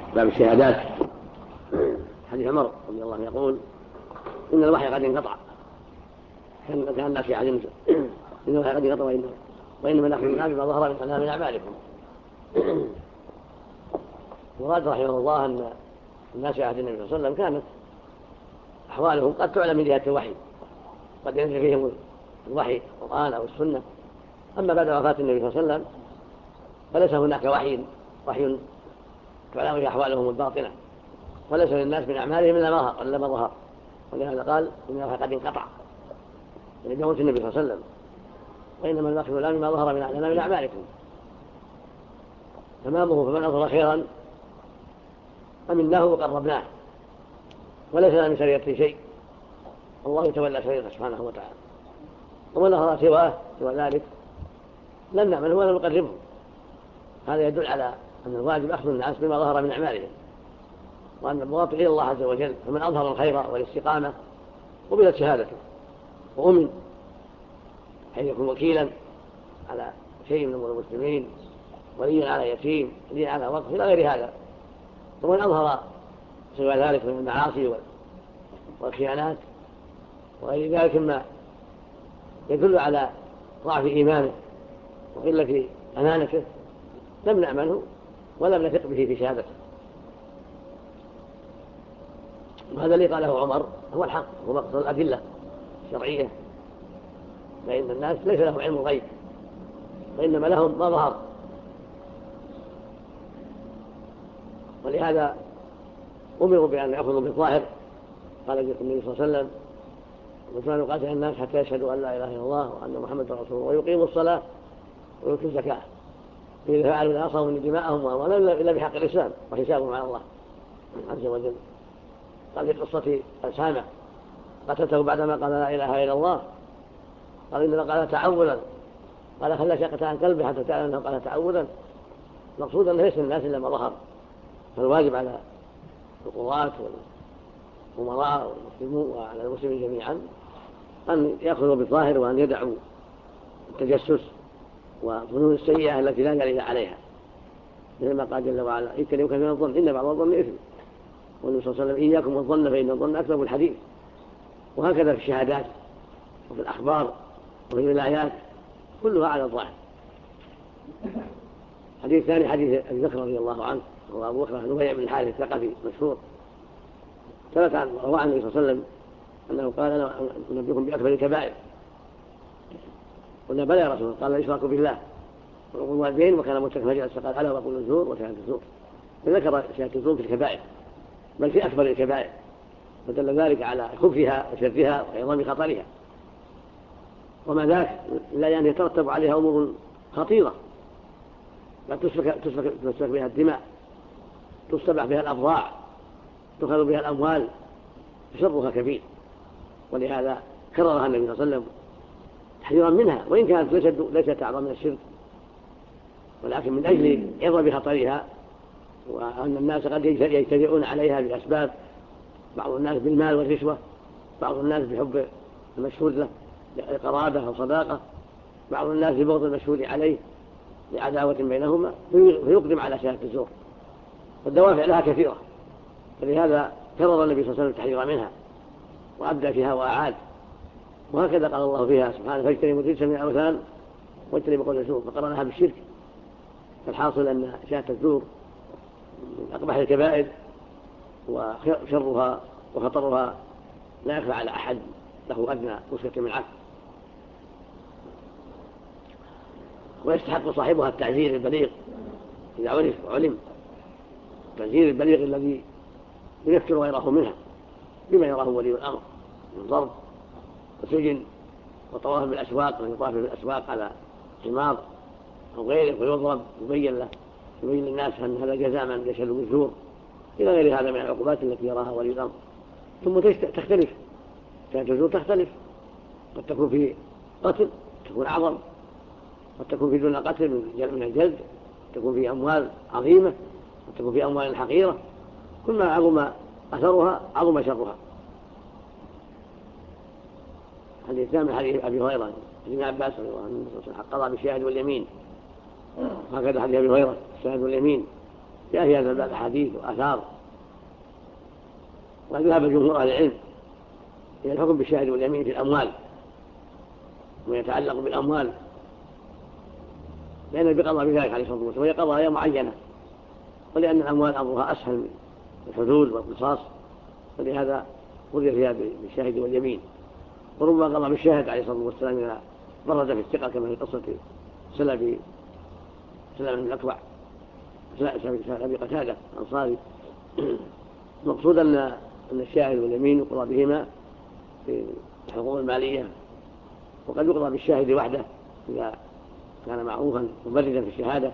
باب الشهادات. حديث عمر رضي الله عنه يقول إن الوحي قد انقطع، كان الناس في عهد إن الوحي قد انقطع وإنما نحن نعلم بما ظهر من أعمالكم. ورد رحمه الله أن الناس في عهد النبي صلى الله عليه وسلم كانت أحوالهم قد تعلم من جهة الوحي، قد ينزل فيهم الوحي القرآن أو السنة. أما بعد وفاة النبي صلى الله عليه وسلم فليس هناك وحي تعلم في أحوالهم الباطنة، وليس للناس من أعمالهم إلا ما ظهر. ولهذا قال إن الوحي قد انقطع يعني بموت النبي صلى الله عليه وسلم، وإنما الوحي الآن ما ظهر من أعمالكم تمامه، فمن أظهر خيرا أمناه وقربناه، وليس لنا من سريرته شيء، الله يتولى سريرته سبحانه وتعالى. ومن أظهر سوى ذلك لم نعمله ولا نقربه. هذا يدل على أن الواجب أخذ الناس بما ظهر من أعمالهم، وأن المواطن إلى الله عز وجل، فمن أظهر الخير والاستقامة قبلت شهادته وأمن، حيث يكون وكيلا على شيء من أمور المسلمين، وليا على يتيم، وليا على وقف، إلى غير هذا. ومن أظهر سوى ذلك من المعاصي والخيانات وغير ذلك مما يدل على ضعف إيمانه وقلة أمانته لم نأمنه ولم نثق به في شهادته. وهذا الذي قاله عمر هو الحق، هو مقصد الأدلة الشرعية، فإن الناس ليس لهم علم الغيب، وإنما لهم ما ظهر. ولهذا أمروا بأن يأخذوا بالظاهر. قال النبي صلى الله عليه وسلم: وكانوا يقاتل الناس حتى يشهدوا أن لا إله إلا الله وأن محمدا رسول الله ويقيموا الصلاة ويؤتوا الزكاة، فإذا فعلوا لا عصوا من دماءهم وأموالهم إلا بحق الإسلام وحسابهم على الله عز وجل. قال في قصة أسامة قتلته بعدما قال لا إله إلا الله، قال إنما قال تعوذا، قال خلى شقة عن قلبه حتى تعلم أنه قال تعوذا. مقصود أنه ليس الناس إلا ما ظهر. فالواجب على القضاة والأمراء والمسلمين وعلى المسلمين جميعا أن يأخذوا بالظاهر وأن يدعوا التجسس والظنون السيئة التي لا دليل عليها، مثل ما قال جل وعلا: اجتنبوا من الظن إن بعض الظن إثم. والنبي صلى الله عليه وسلم: إياكم والظن فإن الظن أكذب الحديث. وهكذا في الشهادات وفي الأخبار وفي الولايات كلها على الظاهر. حديث ثاني حديث أبي بكر رضي الله عنه، وهو أبو بكر بن نبي بن الحارث الثقفي مشهور، ثبت عن رواه النبي صلى الله عليه وسلم أنه قال: أنا أنبئكم بأكبر الكبائر. قلنا: بلى يا رسول الله. قال: الإشراك بالله وعقوق الوالدين وكان متكئا فجلس، قال: ألا وقول الزور وشهادة الزور. فذكر شهادة الزور في الكبائر، بل في أكبر الكبائر، فدل ذلك على خبثها وشرها وعظم خطرها. وما ذاك إلا أن يترتب عليها أمور خطيرة، لا تسفك بها الدماء، تستبح بها الأبضاع، تؤخذ بها الأموال، شرها كبير. ولهذا كررها النبي صلى الله عليه وسلم تحذيرا منها، وإن كانت ليست أعظم من الشرك، ولكن من أجل عظم خطرها وأن الناس قد يجترئون عليها بأسباب، بعض الناس بالمال والرشوة، بعض الناس بحب المشهود له لقرابة أو صداقة، بعض الناس ببغض المشهود عليه لعداوة بينهما، فيقدم على شهادة الزور، والدوافع لها كثيرة. فلهذا كرر النبي صلى الله عليه وسلم التحذير منها وأبدى فيها وأعاد. وهكذا قال الله فيها سبحانه: فاجتنبوا الرجس من الأوثان واجتنبوا قول الزور، فقرنها بالشرك. فالحاصل أن شهادة الزور من أقبح الكبائر، وشرها وخطرها لا يخفى على أحد له أدنى مسكة من عقل، ويستحق صاحبها التعزير البليغ إذا عرف وعلم، التعزير البليغ الذي ينفر غيره منها بما يراه ولي الأمر من ضرب وسجن وطواف بالأسواق، من يطاف بالأسواق على حمار أو غيره ويضرب، يبين للناس أن هذا جزاء من يشهد بالزور، إلى غير هذا من العقوبات التي يراها ولي الأمر. ثم تختلف، شهادة الزور تختلف، قد تكون في قتل تكون أعظم، قد تكون في دون قتل من الجلد، تكون في أموال عظيمة، قد تكون في أموال حقيرة. كل ما عظم أثرها عظم شرها. حديث ثاني حديث أبي هريرة ابن عباس رضي الله عنه قضى بالشاهد واليمين، هكذا حديث أبي هريرة الشاهد واليمين جاء في هذا الباب أحاديث وآثار. وقد ذهب جمهور أهل العلم إلى الحكم بالشاهد واليمين في الأموال وما يتعلق بالأموال، لأن بقضاء بذلك عليه الصلاة والسلام، وهي قضايا معينة، ولأن الأموال أمرها أسهل من الحدود والقصاص، ولهذا قضي فيها بالشاهد واليمين. وربما قضى بالشاهد عليه الصلاة والسلام إذا برز في الثقة، كما في قصة سلم بن الأكوع أبي قتادة الأنصاري. المقصود أن الشاهد واليمين يقضى بهما في الحقوق المالية، وقد يقضى بالشاهد وحده إذا كان معروفا مبردا في الشهادة،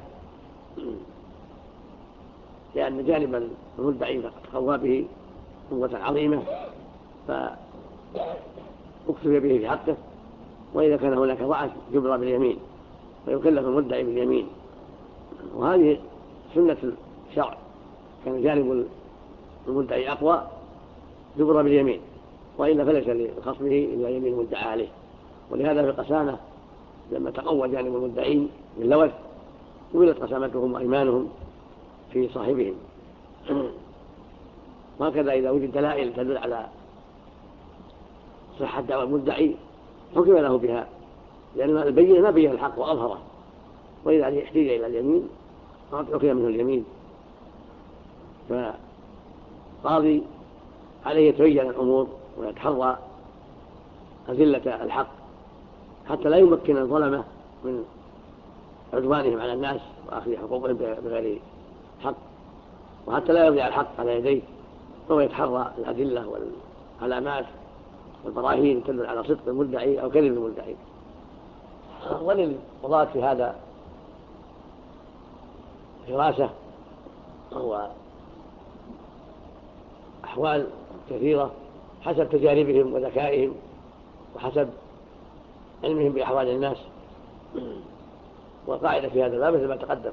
لأن جانب المدعي تقوى به قوة عظيمة فاكتفي به في حقه. وإذا كان هناك ضعف يبرى باليمين ويكلف المدعي باليمين، وهذه سنة الشرع. كان جانب المدعي أقوى يبرى باليمين، وإلا فليس لخصمه إلا يمين المدعى عليه. ولهذا في القسامة لما تقوى جانب المدعين باللوث قبلت قسامتهم وإيمانهم في صاحبهم. وهكذا إذا وجد دلائل تدل على صحة دعوى المدعي حكم له بها، لأن البينة ما بين الحق وأظهره، وإذا احتاج إلى اليمين حكم منه اليمين. فقاضي عليه يتبين الأمور ويتحرى أذلة الحق حتى لا يمكن الظلمة من عدوانهم على الناس وأخذ حقوقهم بغير حق، وحتى لا يضيع الحق على يديه، فهو يتحرى الأدلة والعلامات والبراهين تدل على صدق المدعي أو كذب المدعي. وللقضاة في هذا فراسة وأحوال كثيرة حسب تجاربهم وذكائهم وحسب علمهم بأحوال الناس. والقاعدة في هذا الباب مثل ما تقدم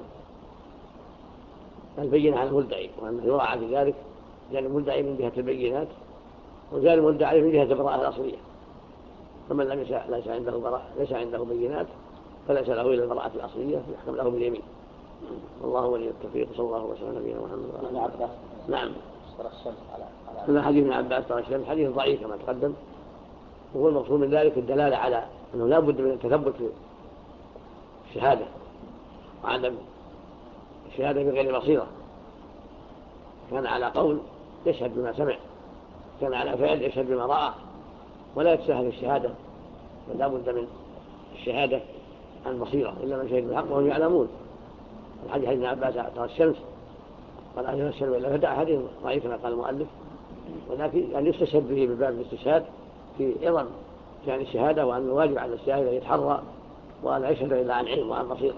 البينة على المدعي، وأنه يراعى في ذلك جانب المدعي من جهة البينات وجانب المدعي من جهة البراءة الأصلية. فمن ليس عنده بينات فليس له إلا البراءة الأصلية يحكم له باليمين. والله ولي التوفيق. صلى الله وسلم على نبينا محمد. نعم. هذا حديث ابن عباس ترى الشمس حديث ضعيف كما تقدم، وهو المقصود من ذلك الدلالة على أنه لا بد من التثبت في الشهادة وعدم الشهادة بغير بصيرة. كان على قول يشهد بما سمع، كان على فعل يشهد بما رأى، ولا يتساهل الشهادة، ولا بد من الشهادة عن بصيرة إلا من شهد بالحق وهم يعلمون. الحديث ابن عباس ترى الشمس قال أن يمسر إلا فدع حديث ضعيف كما قال المؤلف، ولكن أن يستشهد به بباب الاستشهاد في عظم يعني الشهادة، وأن الواجب على الشاهد أن يتحرى وأن يشهد إلا عن علم وعن بصيرة،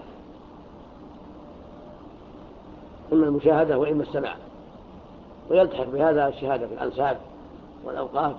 إما المشاهدة وإما السماع. ويلتحق بهذا الشهادة في الأنساب والأوقاف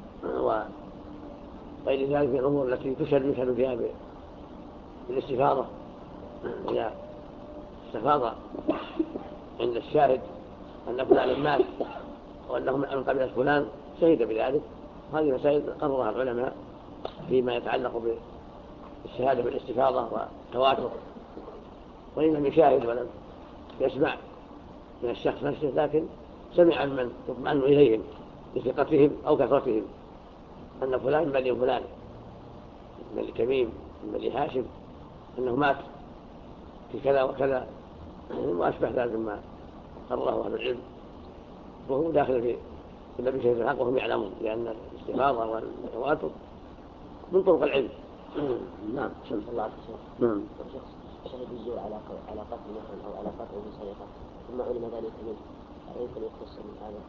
وغير ذلك من الأمور التي يشهد فيها بالاستفاضة. إذا استفاض عند الشاهد أن فلان مات وأنه من قبيلة فلان شهد بذلك. هذه مسائل قررها العلماء فيما يتعلق بالشهادة بالاستفاضة والتواتر. وإن لم يشاهد ولم يسمع من الشخص نفسه، لكن سمع من يطمئن إليهم بثقتهم أو كثرتهم أن فلان من بني فلان، من بني تميم، من بني هاشم، أنه مات في كذا وكذا وأشبه ذلك مما قرره أهل العلم، وهو داخل في النبي شهد الحق وهم يعلمون، لأن الاستفاضة والتواتر من طرق العلم. نعم. صلى الله عليه وسلم. نعم. شهد الزور على قتل مثلا أو على قتل بسرقة ثم علم ذلك منه، يمكن يختص من هذا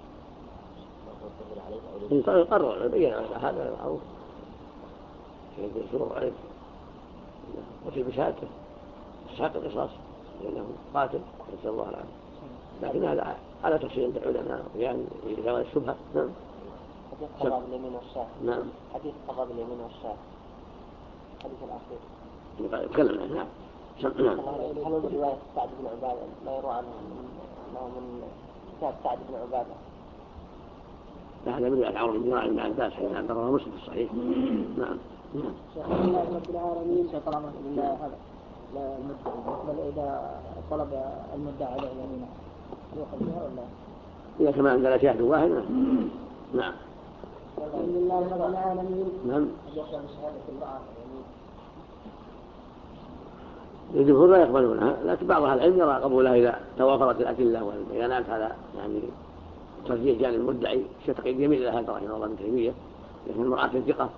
عليه أو يقرر بين هذا معروف شهد الزور علم قتل بشهادته استحق القصاص لأنه قاتل نسأل الله العافية، لكن هذا على تفصيل عند العلماء يعني إذا الشبهة. نعم. حديث قضاء باليمين والشاهد. نعم. حديث قضاء باليمين والشاهد الحديث الأخير يتكلم عنه. نعم. هل وجد رواية سعد بن عبادة لا يروى عنه أنه من كتاب سعد بن عبادة؟ لا، هذا من العمر بن عبد العباس حين أنكره مسلم في الصحيح. نعم. الله رب العالمين. شكرا لله. هذا لا المدعي إذا طلب المدعي عليه يمينه يؤخذ بها ولا؟ إذا كما عندنا شاهد واحد نعم. الحمد لله رب العالمين. نعم. يقبل شهادة المرأة الجمهور لا يقبلونها، لكن بعض أهل العلم يرى قبولها إذا توافرت الأدلة والبيانات على يعني ترجيح جانب المدعي كتقييد يمين إلى هذا رحمه الله ابن تيمية، لأن المرأة ثقة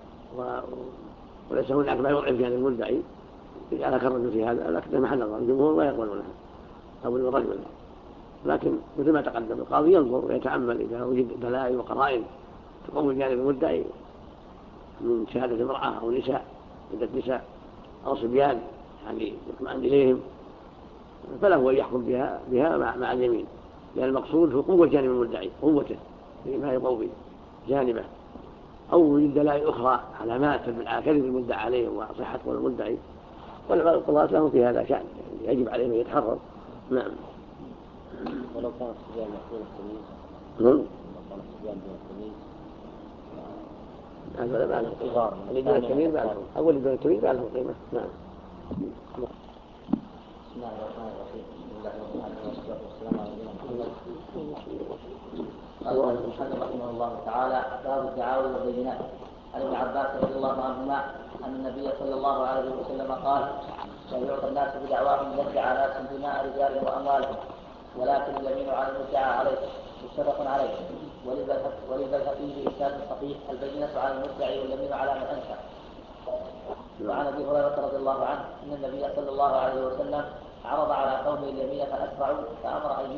وليس هناك ما يضعف جانب المدعي على كرر في هذا، لكن محل نظر الجمهور لا يقبلونها قبول الرجل. لكن مثل ما تقدم القاضي ينظر ويتأمل إذا وجد دلائل وقرائن تقوم جانب المدعي من شهادة امرأة أو نساء عدة نساء أو صبيان يعني يطمئن إليهم، فله أن يحكم بها مع اليمين، لأن المقصود هو قوة جانب المدعي، قوته فيما يقوي جانبه، أو وجد دلائل أخرى علامات تدل على كذب المدعى عليه وصحة قول المدعي، والقضاة لهم في هذا شأن يعني يجب عليهم أن يتحرر. نعم. ولو كان الصبيان يأكلون التمييز هذا بعد الصغار اللي دون الكبير بعدهم، أول اللي دون الكبير بعدهم قيمة. نعم. بسم الله الرحمن الرحيم. بسم الله رب العالمين والصلاة والسلام على نبينا محمد. قال المحمد رحمه الله تعالى: باب الدعاوى والبينات. عن ابن عباس رضي الله عنهما أن النبي صلى الله عليه وسلم قال: لا يعطى الناس بدعواهم يدعى ناس دماء رجالهم وأموالهم، ولكن اليمين على المدعى عليه. متفق عليه. وللبيهقي بإسناد صحيح: البينة على المدعي واليمين على من أنكر. وعن ابي هريره رضي الله عنه ان النبي صلى الله عليه وسلم عرض على قوم اليمين فاتبعوا فامر ان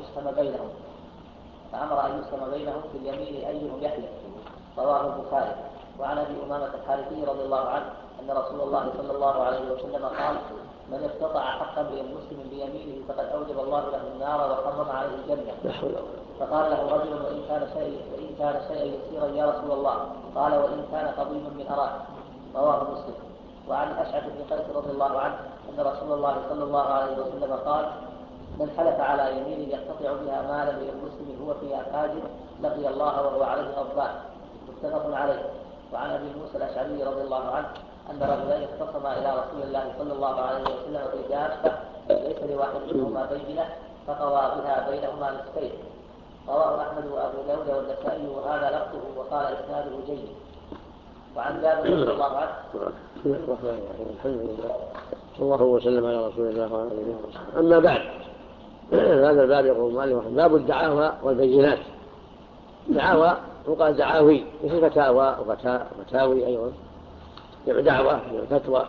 يسهم بينهم في اليمين ايهم يحلف. رواه البخاري. وعن ابي امامه الحارثي رضي الله عنه ان رسول الله صلى الله عليه وسلم قال: من استطاع حقا للمسلم بيمينه فقد اوجب الله له النار وحرم عليه الجنه. فقال له رجل: وان كان شيئا يسيرا يا رسول الله؟ قال: وان كان قضيبا من اراك. رواه مسلم. وعن أشعث بن قيس رضي الله عنه أن رسول الله صلى الله عليه وسلم قال: من حلف على يمين يقتطع بها مالا للمسلم هو فيها فاجر لقي الله وهو عليه غضبان. متفق عليه. وعن أبي موسى الأشعري رضي الله عنه أن رجلين اختصما إلى رسول الله صلى الله عليه وسلم في دابة ليس لواحد منهما بينة فقضى بها بينهما نصفين. رواه أحمد وأبو داود والنسائي وهذا لفظه وقال إسناده جيد. وعن جابر رضي الله عنه: الحمد لله صلى الله وسلم على رسول الله وعلى اله وصحبه. اما بعد، هذا الباب يقول المؤلف: باب الدعاوى والبينات. دعاوى وقال دعاوي مثل فتاوى وفتاوي ايضا، جمع دعوة جمع فتوى.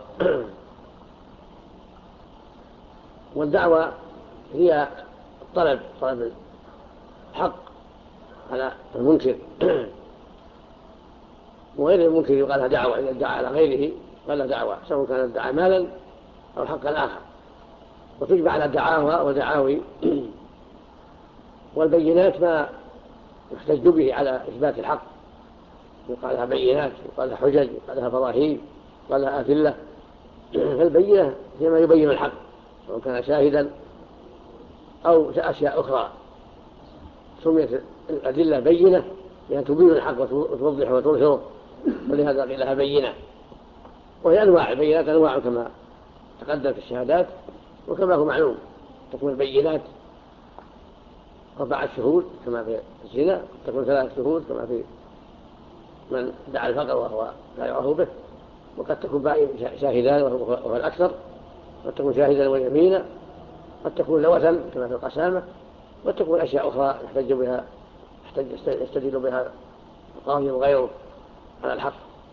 والدعوى هي طلب الحق على المنكر، وغير المنكر يقال لها دعوة إذا ادعى على غيره قال لها دعوة، سواء كان ادعى مالا أو حقا آخر، وتجمع على دعاوى ودعاوي. والبينات ما يحتج به على إثبات الحق، يقال لها بينات، يقال لها حجج، يقال لها براهين، يقال لها أدلة. فالبينة هي ما يبين الحق، سواء كان شاهدا أو أشياء أخرى. سميت الأدلة بينة لأن تبين الحق وتوضح وتظهره، ولهذا قيل لها بينة. وهي أنواع البينات، أنواع كما تقدم في الشهادات وكما هو معلوم. تكون البينات 4 شهود كما في الزنا، تكون 3 شهود كما في من دعا الفقر وهو لا يعرف به، وقد تكون شاهدان وهو الأكثر، قد تكون شاهدا ويمينا، قد تكون لوثا كما في القسامة، قد تكون أشياء أخرى يستدل بها القاضي وغيره على الحق.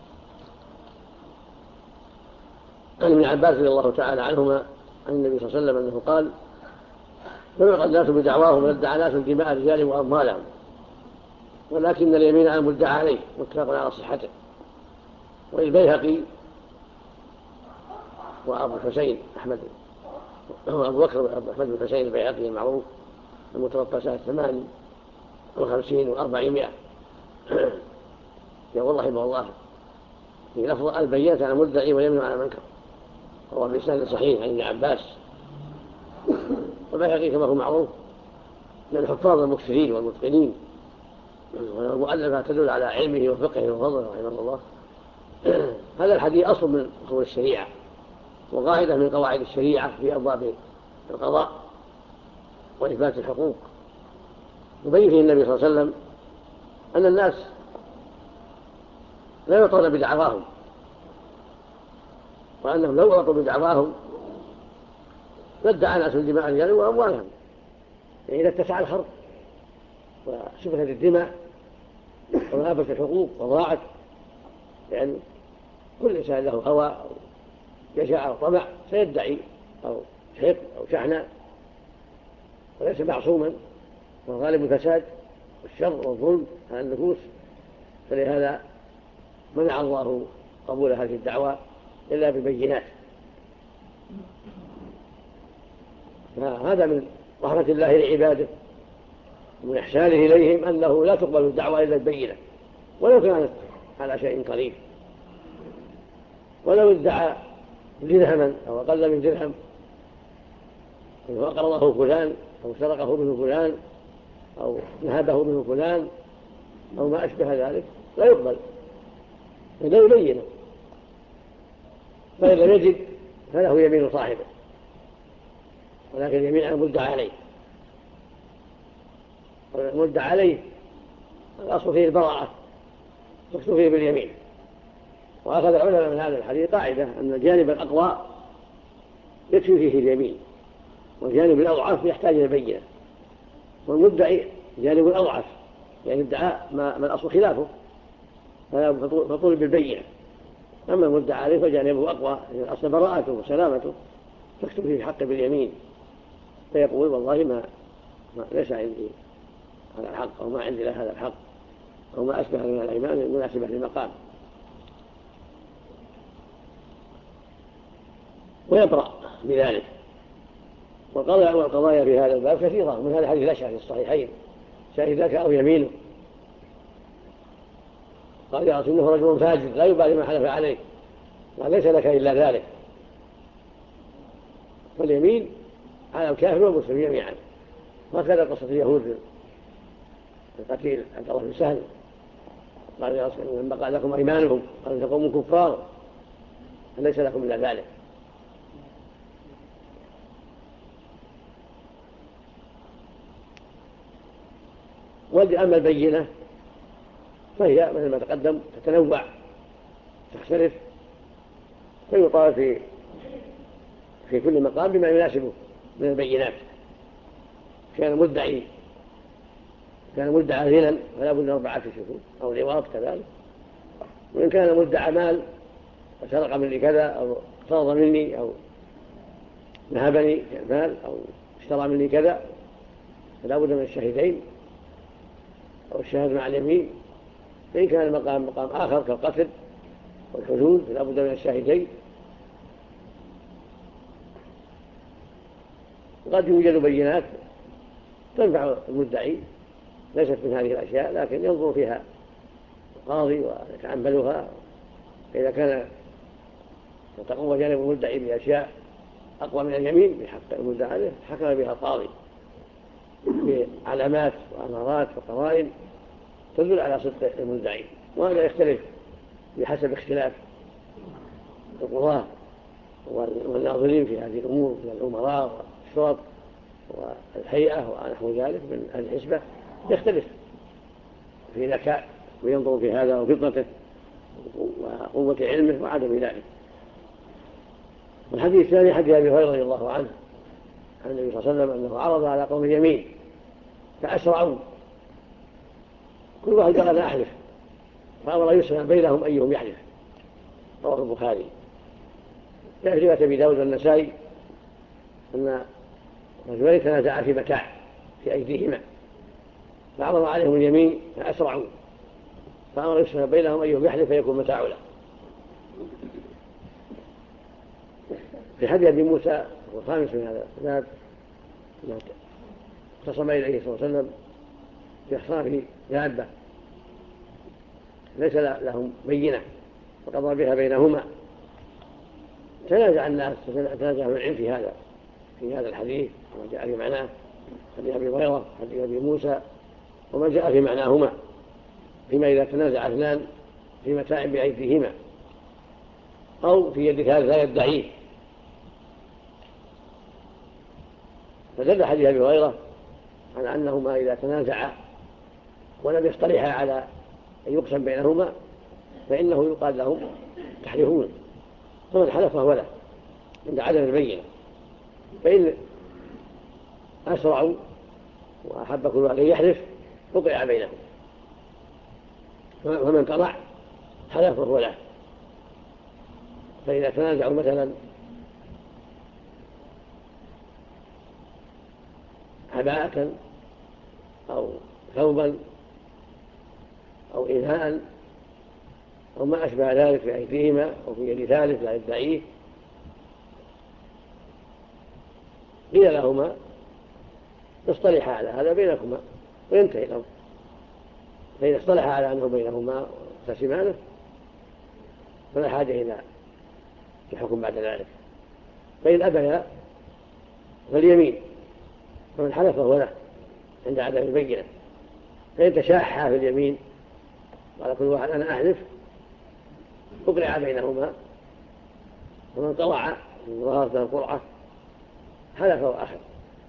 عن ابن عباس رضي الله تعالى عنهما عن النبي صلى الله عليه وسلم أنه قال: لم يعطى الناس بدعواهم وادعى ناس دماء رجالهم وأموالهم، ولكن اليمين على المدعى عليه. متفق على صحته. والبيهقي وأبو الحسين أحمد وأبو بكر أحمد بن حسين البيهقي المعروف المتوفى سنة 58 و400 يقول رحمه الله في لفظ: البينة على المدعي واليمين على المنكر. هو بإسناد صحيح عن ابن عباس. والبيهقي كما هو معروف من الحفاظ المكثرين والمتقنين، والمؤلفة تدل على علمه وفقهه وفضله رحمه الله. هذا الحديث أصل من أصول الشريعة وقاعدة من قواعد الشريعة في أبواب القضاء وإثبات الحقوق. يبين فيه النبي صلى الله عليه وسلم أن الناس لا يعطون بدعواهم، وأنهم لو أعطوا بدعواهم لادعى ناس دماء الرجال وأموالهم. يعني إذا اتسع الحرب وسفكت الدماء وغابت الحقوق وضاعت، لأن كل إنسان له هوى أو جشع أو طمع سيدعي أو حقد أو شحنة، وليس معصوما، والغالب الفساد والشر والظلم على النفوس. فلهذا منع الله قبول هذه الدعوة إلا بالبينات. فهذا من رحمة الله لعباده ومن إحسانه إليهم أنه لا تقبل الدعوة إلا البينة، ولو كانت على شيء قليل، ولو ادعى درهما أو أقل من درهم أو أقرضه فلان أو سرقه منه فلان أو نهبه منه فلان أو ما أشبه ذلك لا يقبل إلا يبينه. فإن لم يجد فله يمين صاحبه، ولكن اليمين على المدعى عليه. والمدعى عليه الأصل فيه البراءة تكتب فيه باليمين. وأخذ العلماء من هذا الحديث قاعدة أن الجانب الأقوى يكفي فيه اليمين، والجانب الأضعف يحتاج إلى بينة. والمدعي جانب الأضعف يعني ادعى ما الأصل خلافه فطلب بالبينة. أما المدعى عليه فجانبه أقوى يعني الأصل براءته وسلامته، تكتب فيه الحق باليمين، فيقول والله ما ليس عندي هذا الحق أو ما عندي له هذا الحق أو ما أشبه من الأيمان المناسبة للمقام، ويبرأ بذلك. والقضايا في هذا الباب كثيرة، من هذا الحديث الأشهر في الصحيحين شاهدك أو يمينه قال يا رسول الله رجل فاجر لا يبالي ما حلف عليه، قال ليس لك إلا ذلك. فاليمين على الكافر والمسلم جميعا. وكذا قصة اليهود القتيل عبد الله بن سهل قال يا رسول الله لما قال لكم أيمانهم قال تقوموا كفار فليس لكم إلا ذلك. أما البينة فهي مثل ما تقدم تتنوع تختلف، فيطال في كل مقام بما يناسبه من البينات. كان مدعى غنى فلا بد من 4 شهود أو لواط كذلك. وإن كان مدعى مال فسرق مني كذا أو اقترض مني أو نهبني مال أو اشترى مني كذا فلا بد من الشهيدين أو الشهادة مع اليمين. فإن كان المقام مقام آخر كالقتل والحدود فلا بد من الشاهدين. قد يوجد بينات تنفع المدعي ليست من هذه الأشياء، لكن ينظر فيها القاضي ويتعملها. فإذا كان تقوى جانب المدعي بأشياء أقوى من اليمين بحق المدعى عليه حكم بها القاضي بعلامات وأمارات وقرائن تدل على صدق المدعي. وهذا يختلف بحسب اختلاف القضاة والناظرين في هذه الأمور من الأمراء والشرط والهيئة ونحو ذلك من الحسبة، يختلف في ذكاء وينظر في هذا وفطنته وقوة علمه وعدم ذلك. والحديث الثاني حديث أبي هريرة رضي الله عنه عن النبي صلى الله عليه وسلم أنه عرض على قوم اليمين فأسرعوا، كل واحد قال أنا أحلف، فأمر يسمع بينهم أيهم يحلف. رواه البخاري. في رواية أبي داود والنسائي أن رجلين تنازعا في متاع في أيديهما فعرض عليهم اليمين فأسرعوا، فأمر يسمع بينهم أيهم يحلف فيكون متاع له. في حديث أبي موسى والخامس من هذا الباب اختصم إليه صلى الله عليه وسلم بإحصاف دابة ليس لهم بينة فقضى بها بينهما. تنازع الناس تنازع العلم في هذا الحديث وما جاء في معناه، حديث أبي هريرة حديث أبي موسى وما جاء في معناهما، فيما إذا تنازع اثنان في متاع بأيديهما أو في يد ثالث لا يدعيه. فدل حديث أبي هريرة على أنهما إذا تنازعا ولم يصطلحا على أن يقسم بينهما فإنه يقال لهم تحلفون، فمن حلف فهو له عند عدم البينة. فإن أسرعوا وأحب كل واحد يحلف وقع بينهم، فمن طلع حلف فهو له. فإذا تنازعوا مثلا عباءة أو ثوبا أو إناء أو ما أشبه ذلك في أيديهما أو في يد ثالث لا يدعيه، قيل لهما اصطلحا على هذا بينكما وينتهي الأمر. فإذا اصطلحا على أنه بينهما تسمانه فلا حاجة إلى الحكم بعد ذلك. فإن أبيا فاليمين، فمن حلف فهو له عند عدم البينة. فإن تشاحا في اليمين قال كل واحد أنا أحلف أقرع بينهما، ومن طلع من ظهرته القرعة حلف وأخذ.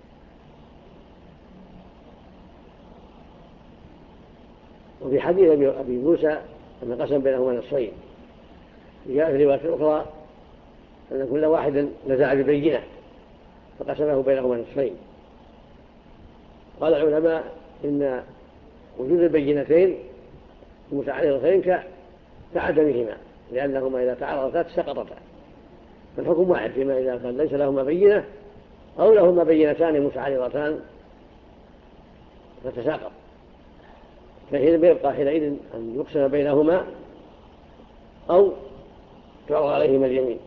وفي حديث أبي موسى أن قسم بينهما نصفين، جاء في رواية أخرى أن كل واحد نزع ببينة فقسمه بينهما نصفين. قال العلماء إن وجود البينتين المتعارضتين كعدمهما، لأنهما إذا تعارضتا سقطتا، فالحكم واحد فيما إذا كان ليس لهما بينة أو لهما بينتان متعارضتان فتساقط، فحين يبقى حينئذ أن يقسم بينهما أو تعرض عليهما اليمين.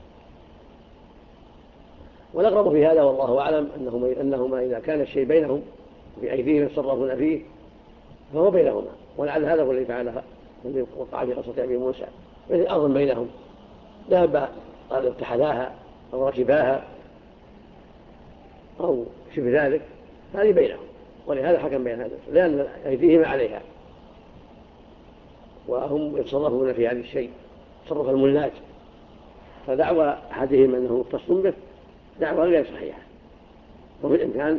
والأقرب في هذا والله أعلم أنهما إذا كان الشيء بينهم في أيديهم يتصرفون فيه فهو بينهما، ولعل هذا هو الذي فعله الذي وقع في قصة أبي موسى، مثل أرض بينهم ذهب قال ارتحلاها أو ركباها أو شبه ذلك، هذه بينهم، ولهذا حكم بين هذا لأن أيديهما عليها وهم يتصرفون في هذا الشيء تصرف الملاك، فدعوى أحدهم أنه مختص به دعوى غير صحيحة، وفي الإمكان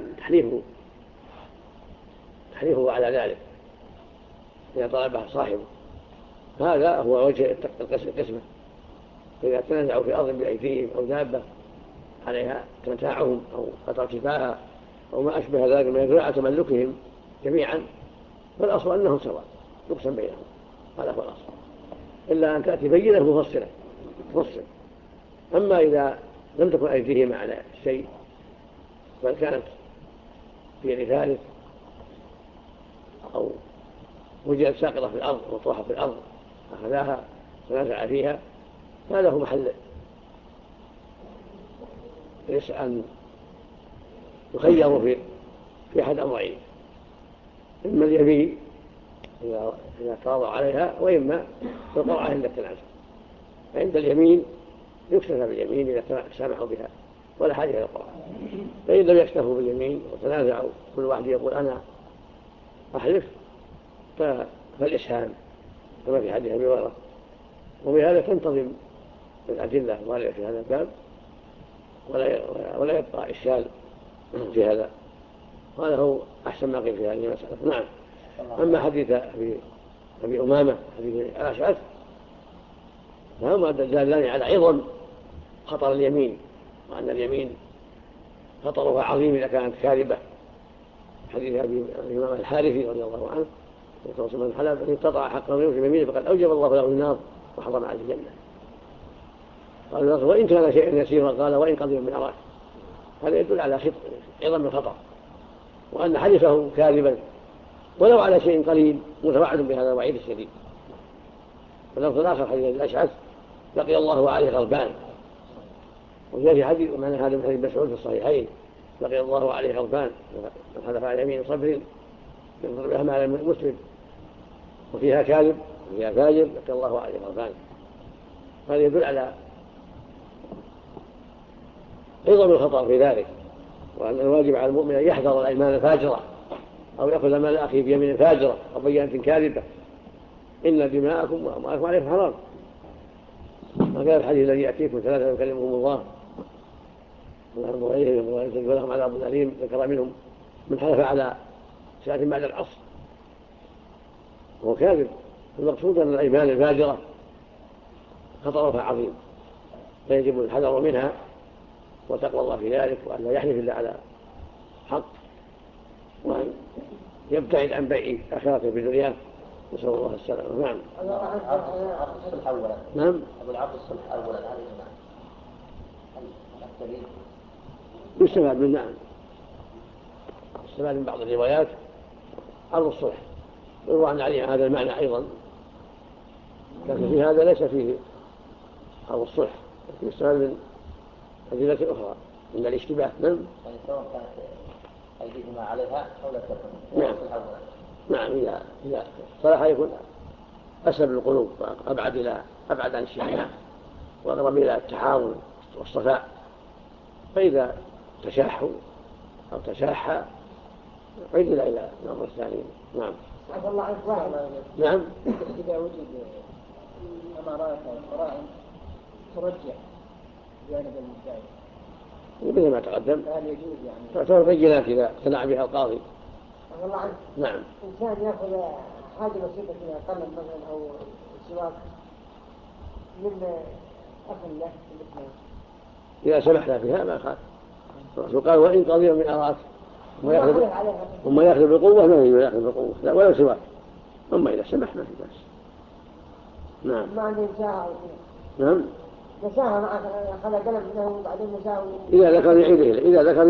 تحليفه على ذلك إذا طلبه صاحبه. هذا هو وجه القسمة. إذا تنازعوا في أرض بأيديهم أو دابة عليها متاعهم أو قطع كفاها أو ما أشبه ذلك من يدل على تملكهم جميعا، فالأصل أنهم سواء يقسم بينهم، هذا هو الأصل، إلا أن تأتي بينة مفصلة تفصل. أما إذا لم تكن أيديهم على الشيء بل كانت في يد ثالث أو وجدت ساقطة في الأرض وطرحت في الأرض أخذاها تنازع فيها، هذا هو محل أن يخيروا في أحد أمرين، إما اليمين إذا تراضوا عليها وإما القرعة عند التنازع. فعند اليمين يكتفى باليمين إذا سامحوا بها ولا حاجة إلى القرعة. فإن لم يكتفوا باليمين وتنازعوا كل واحد يقول أنا أحلف فالإسهام كما في حديث أبي هريرة. وبهذا تنتظم الأدلة الواردة في هذا الباب ولا يبقى إشكال في هذا. هذا هو أحسن ما قيل في هذه المسألة. نعم. أما حديث أبي أمامة حديث الأشعث فهما دلالان على عظم خطر اليمين، وأن اليمين خطرها عظيم إذا كانت كاذبة. حديث أبي الإمام الحارثي رضي الله عنه يقول من حلف أن يقتطع حق امرئ في يمينه فقد أوجب الله له النار وحرم عليه الجنة. قال وإن كان شيئا يسيرا قال وإن قضي من أراك. هذا يدل على عظم الخطر، وأن حلفه كاذبا ولو على شيء قليل متوعد بهذا الوعيد الشديد. واللفظ الآخر حديث الأشعث لقي الله عليه غضبان، وجاء في حديث من هذا من حديث مسعود في الصحيحين لقي الله عليه غضبان من حلف على يمين صبر ينظر بها مال المسلم وفيها كاذب وفيها فاجر لقي الله عليه غضبان. هذا يدل على عظم الخطر في ذلك، وأن الواجب على المؤمن أن يحذر الأيمان الفاجرة أو يأخذ مال أخيه بيمين فاجرة أو بينة كاذبة، إن دماءكم وأموالكم عليكم حرام. وكان الحديث الذي يأتيكم ثلاثة يكلمهم الله وينظر إليهم ولهم عذاب أليم ذكر منهم من حلف على شاة بعد العصر وهو كاذب. المقصود أن الأيمان الفاجرة خطرها عظيم، فيجب الحذر منها وتقوى الله في ذلك، وأن لا يحلف إلا على حق، وأن يبتعد عن بيع آخرته بدنياه، نسأل الله السلامة. نعم. عقد الصلح أولا. نعم. أقول عقد الصلح أولا هذه الدليل يستفاد من نعم، يستفاد من بعض الروايات عرض الصلح، يروى عن علي هذا المعنى أيضا، لكن في هذا ليس فيه عرض الصلح، لكن يستفاد من أدلة أخرى من الاشتباه. نعم. يعني سواء كانت أيديهما عليها أو لا تكن. نعم. نعم. إذا صلاح يكون أسلم القلوب أبعد عن الشحناء وأقرب إلى التحاول والصفاء، فإذا تشاحوا أو تشاحى عدل إلى الأمر الثاني. نعم. عفى الله عنك واحد. نعم. إذا وجد أمارات أو قرائن ترجح جانب المدعي مثل ما تقدم هل يجوز يعني تعتبر بينات إذا اقتنع بها القاضي. عفى الله عنك. نعم. إنسان يأخذ حاجة بسيطة كذا قلم مثلا أو سواك من أخ له إذا سمحنا فيها ما خالف. الرسول قال وإن قضي من أراك وما يأخذ بالقوة ما يأخذ بالقوة لا ولا سواك، أما إذا سمحنا في بأس. نعم. ما عندي مساهة. نعم. مساهة مع خلى قلم له وبعدين مساهة. إذا ذكر يعيده إليه. إذا ذكر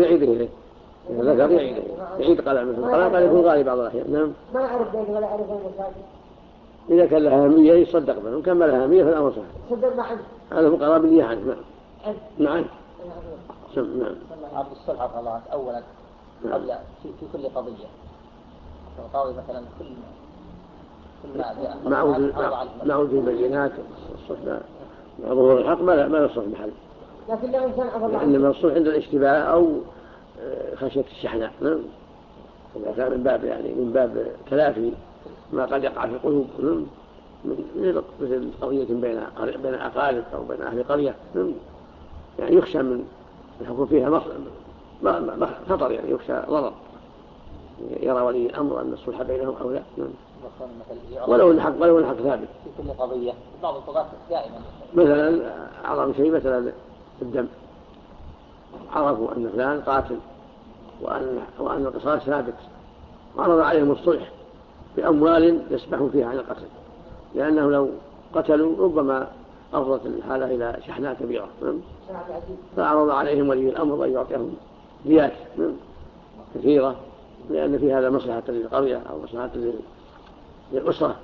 يعيد قلم مثل القلم قال يكون غالي بعض الأحيان. نعم. ما يعرف بينه ولا يعرف المساجد. إذا كان لها أهمية يصدق منه، كان ما لها أهمية فالأمر سهل. صدق معه. هذا فقراء بالنية عنه. نعم. نعم. عقد الصلح عفى الله عنك أولا قبل في كل قضية. القاضي مثلا كل ما جاء مع وجود البينات والصلح مع ظهور الحق ما يصلح محل. لكن لو إنسان عفى الله إنما الصلح عند الاشتباه أو خشية الشحناء. نعم. إذا كان من باب تلافي ما قد يقع في القلوب مثل قضية بين أقارب أو بين أهل قرية، يعني يخشى من الحكم فيها خطر، يعني يخشى ضرر، يرى ولي الأمر أن الصلح بينهم أو لا. ولو الحق ثابت في كل قضية. بعض القضاة دائما مثلا أعظم شيء مثلا الدم، عرفوا أن فلان قاتل وأن القصاص ثابت، عرض عليهم الصلح بأموال يسبحون فيها عن القتل، لأنه لو قتلوا ربما أفضت الحالة إلى شحناء كبيرة، فعرض عليهم ولي الأمر أن يعطيهم ديات كثيرة، لأن في هذا مصلحة للقرية أو مصلحة للأسرة.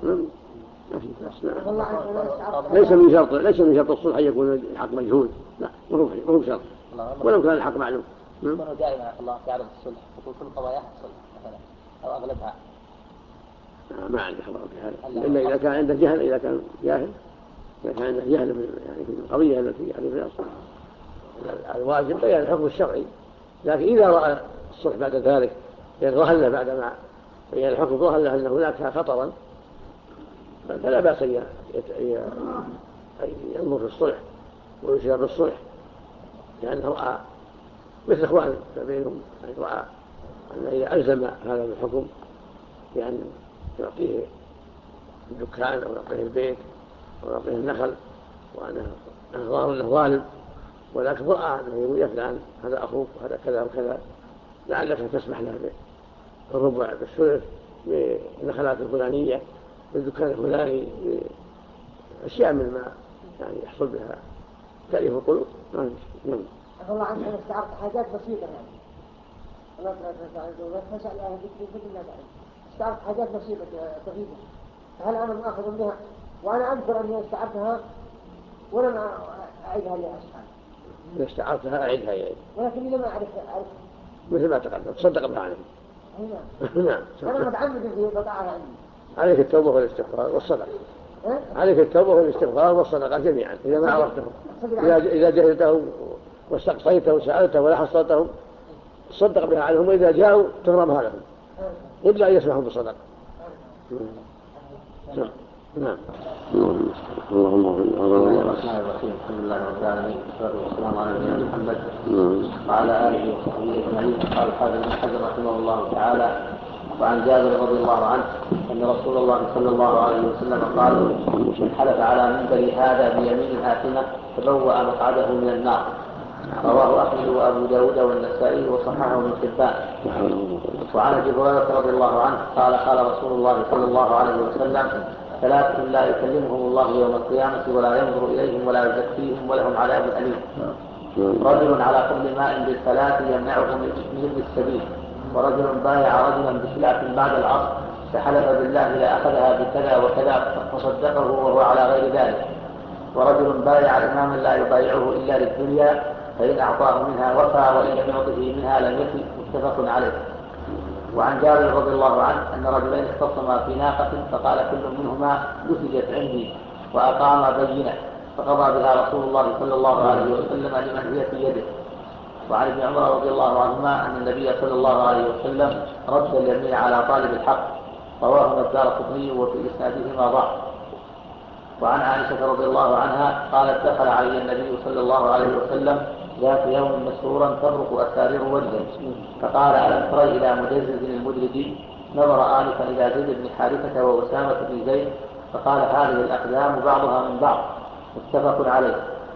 ليس من شرط الصلح أن يكون الحق مجهول، لا مو شرط ولو كان الحق معلوم. يكون دائما الله تعرض الصلح وكل قضايا الصلح مثلا أو أغلبها. ما عندي خبر في هذا إلا إذا كان عنده جهل. إذا كان عنده جهل في القضية التي يعني في الأصل الواجب بيان الحكم الشرعي، لكن إذا رأى الصلح بعد ذلك ظهر له بعد ما بيان الحكم ظهر له أن هناك خطرا فلا بأس أن ينظر في الصلح ويشير بالصلح، لأنه رأى مثل إخوان بينهم، رأى أن إذا ألزم هذا الحكم بأن يعطيه الدكان أو يعطيه البيت أو يعطيه النخل وأنه ظالم، ولكن رأى أنه يقول يا فلان هذا أخوك وهذا كذا وكذا، لعلك تسمح له بالربع بالثلث بالنخلات الفلانية بالدكان الفلاني، أشياء من ما يعني يحصل بها تأليف القلوب. نعم. الله عنك أنا استعرض حاجات بسيطة يعني الله فسأل أهل الذكر بدنا استعرض حاجات بسيطة طفيفة، هل أنا مؤاخذ بها وأنا أذكر أني استعرضها ولم أعيدها لأصحابي. إذا استعرضتها أعيدها ولكن لما أعرف مثل ما تقدم تصدق بها عنه. نعم. أنا متعمد في بضاعة عندي. عليك التوبة والاستغفار والصدقة. عليك التوبة والاستغفار والصدقة جميعا إذا ما عرفتهم. إذا جهلتهم واستقصيتهم وسألتهم ولا حصلتهم صدق بها عنهم، وإذا جاءوا تغرمها لهم إلا أن يسمحوا بالصدقة. نعم. اللهم الرحمن الرحيم. الحمد لله رب العالمين والصلاه والسلام على نبينا محمد وعلى اله وصحبه اجمعين. قال الحافظ ابن حجر رحمه الله تعالى: وعن جابر رضي الله عنه ان رسول الله صلى الله عليه وسلم قال: من حلف على منبر هذا بيمين آثمة تبوأ مقعده من النار. رواه أحمد وأبو داود والنسائي وصححه ابن حبان. وعن ابي هريرة رضي الله عنه قال: قال رسول الله صلى الله عليه وسلم: ثلاثة لا يكلمهم الله يوم القيامة ولا ينظر إليهم ولا يزكيهم ولهم عذاب أليم: رجل على قبل ماء بالثلاث يمنعه من السبيل، ورجل بايع رجلا بخلاف بعد العصر فحلف بالله لأخذها بكذا وكذا فصدقه وهو على غير ذلك، ورجل بايع إماما لا يبايعه إلا للدنيا فإن أعطاه منها وفى وإن لم يعطه منها لم يفي. متفق عليه. وعن جابر رضي الله عنه أن رجلين اختصما في ناقة فقال كل منهما نسجت عندي وأقام بينة فقضى بها رسول الله صلى الله عليه وسلم لمن هي في يده. وعن ابن عمر رضي الله عنهما أن النبي صلى الله عليه وسلم رد اليمين على طالب الحق. رواه الدارقطني وفي إسنادهما ضعف. وعن عائشة رضي الله عنها قالت: دخل علي النبي صلى الله عليه وسلم ذات يوم مسرورا تبرق أسارير وجهه فقال: ألم تر إلى مجزز المدرج؟ نظر آنفا إلى زيد بن حارثة وأسامة بن زيد فقال: هذه الأقدام بعضها من بعض. متفق عليه.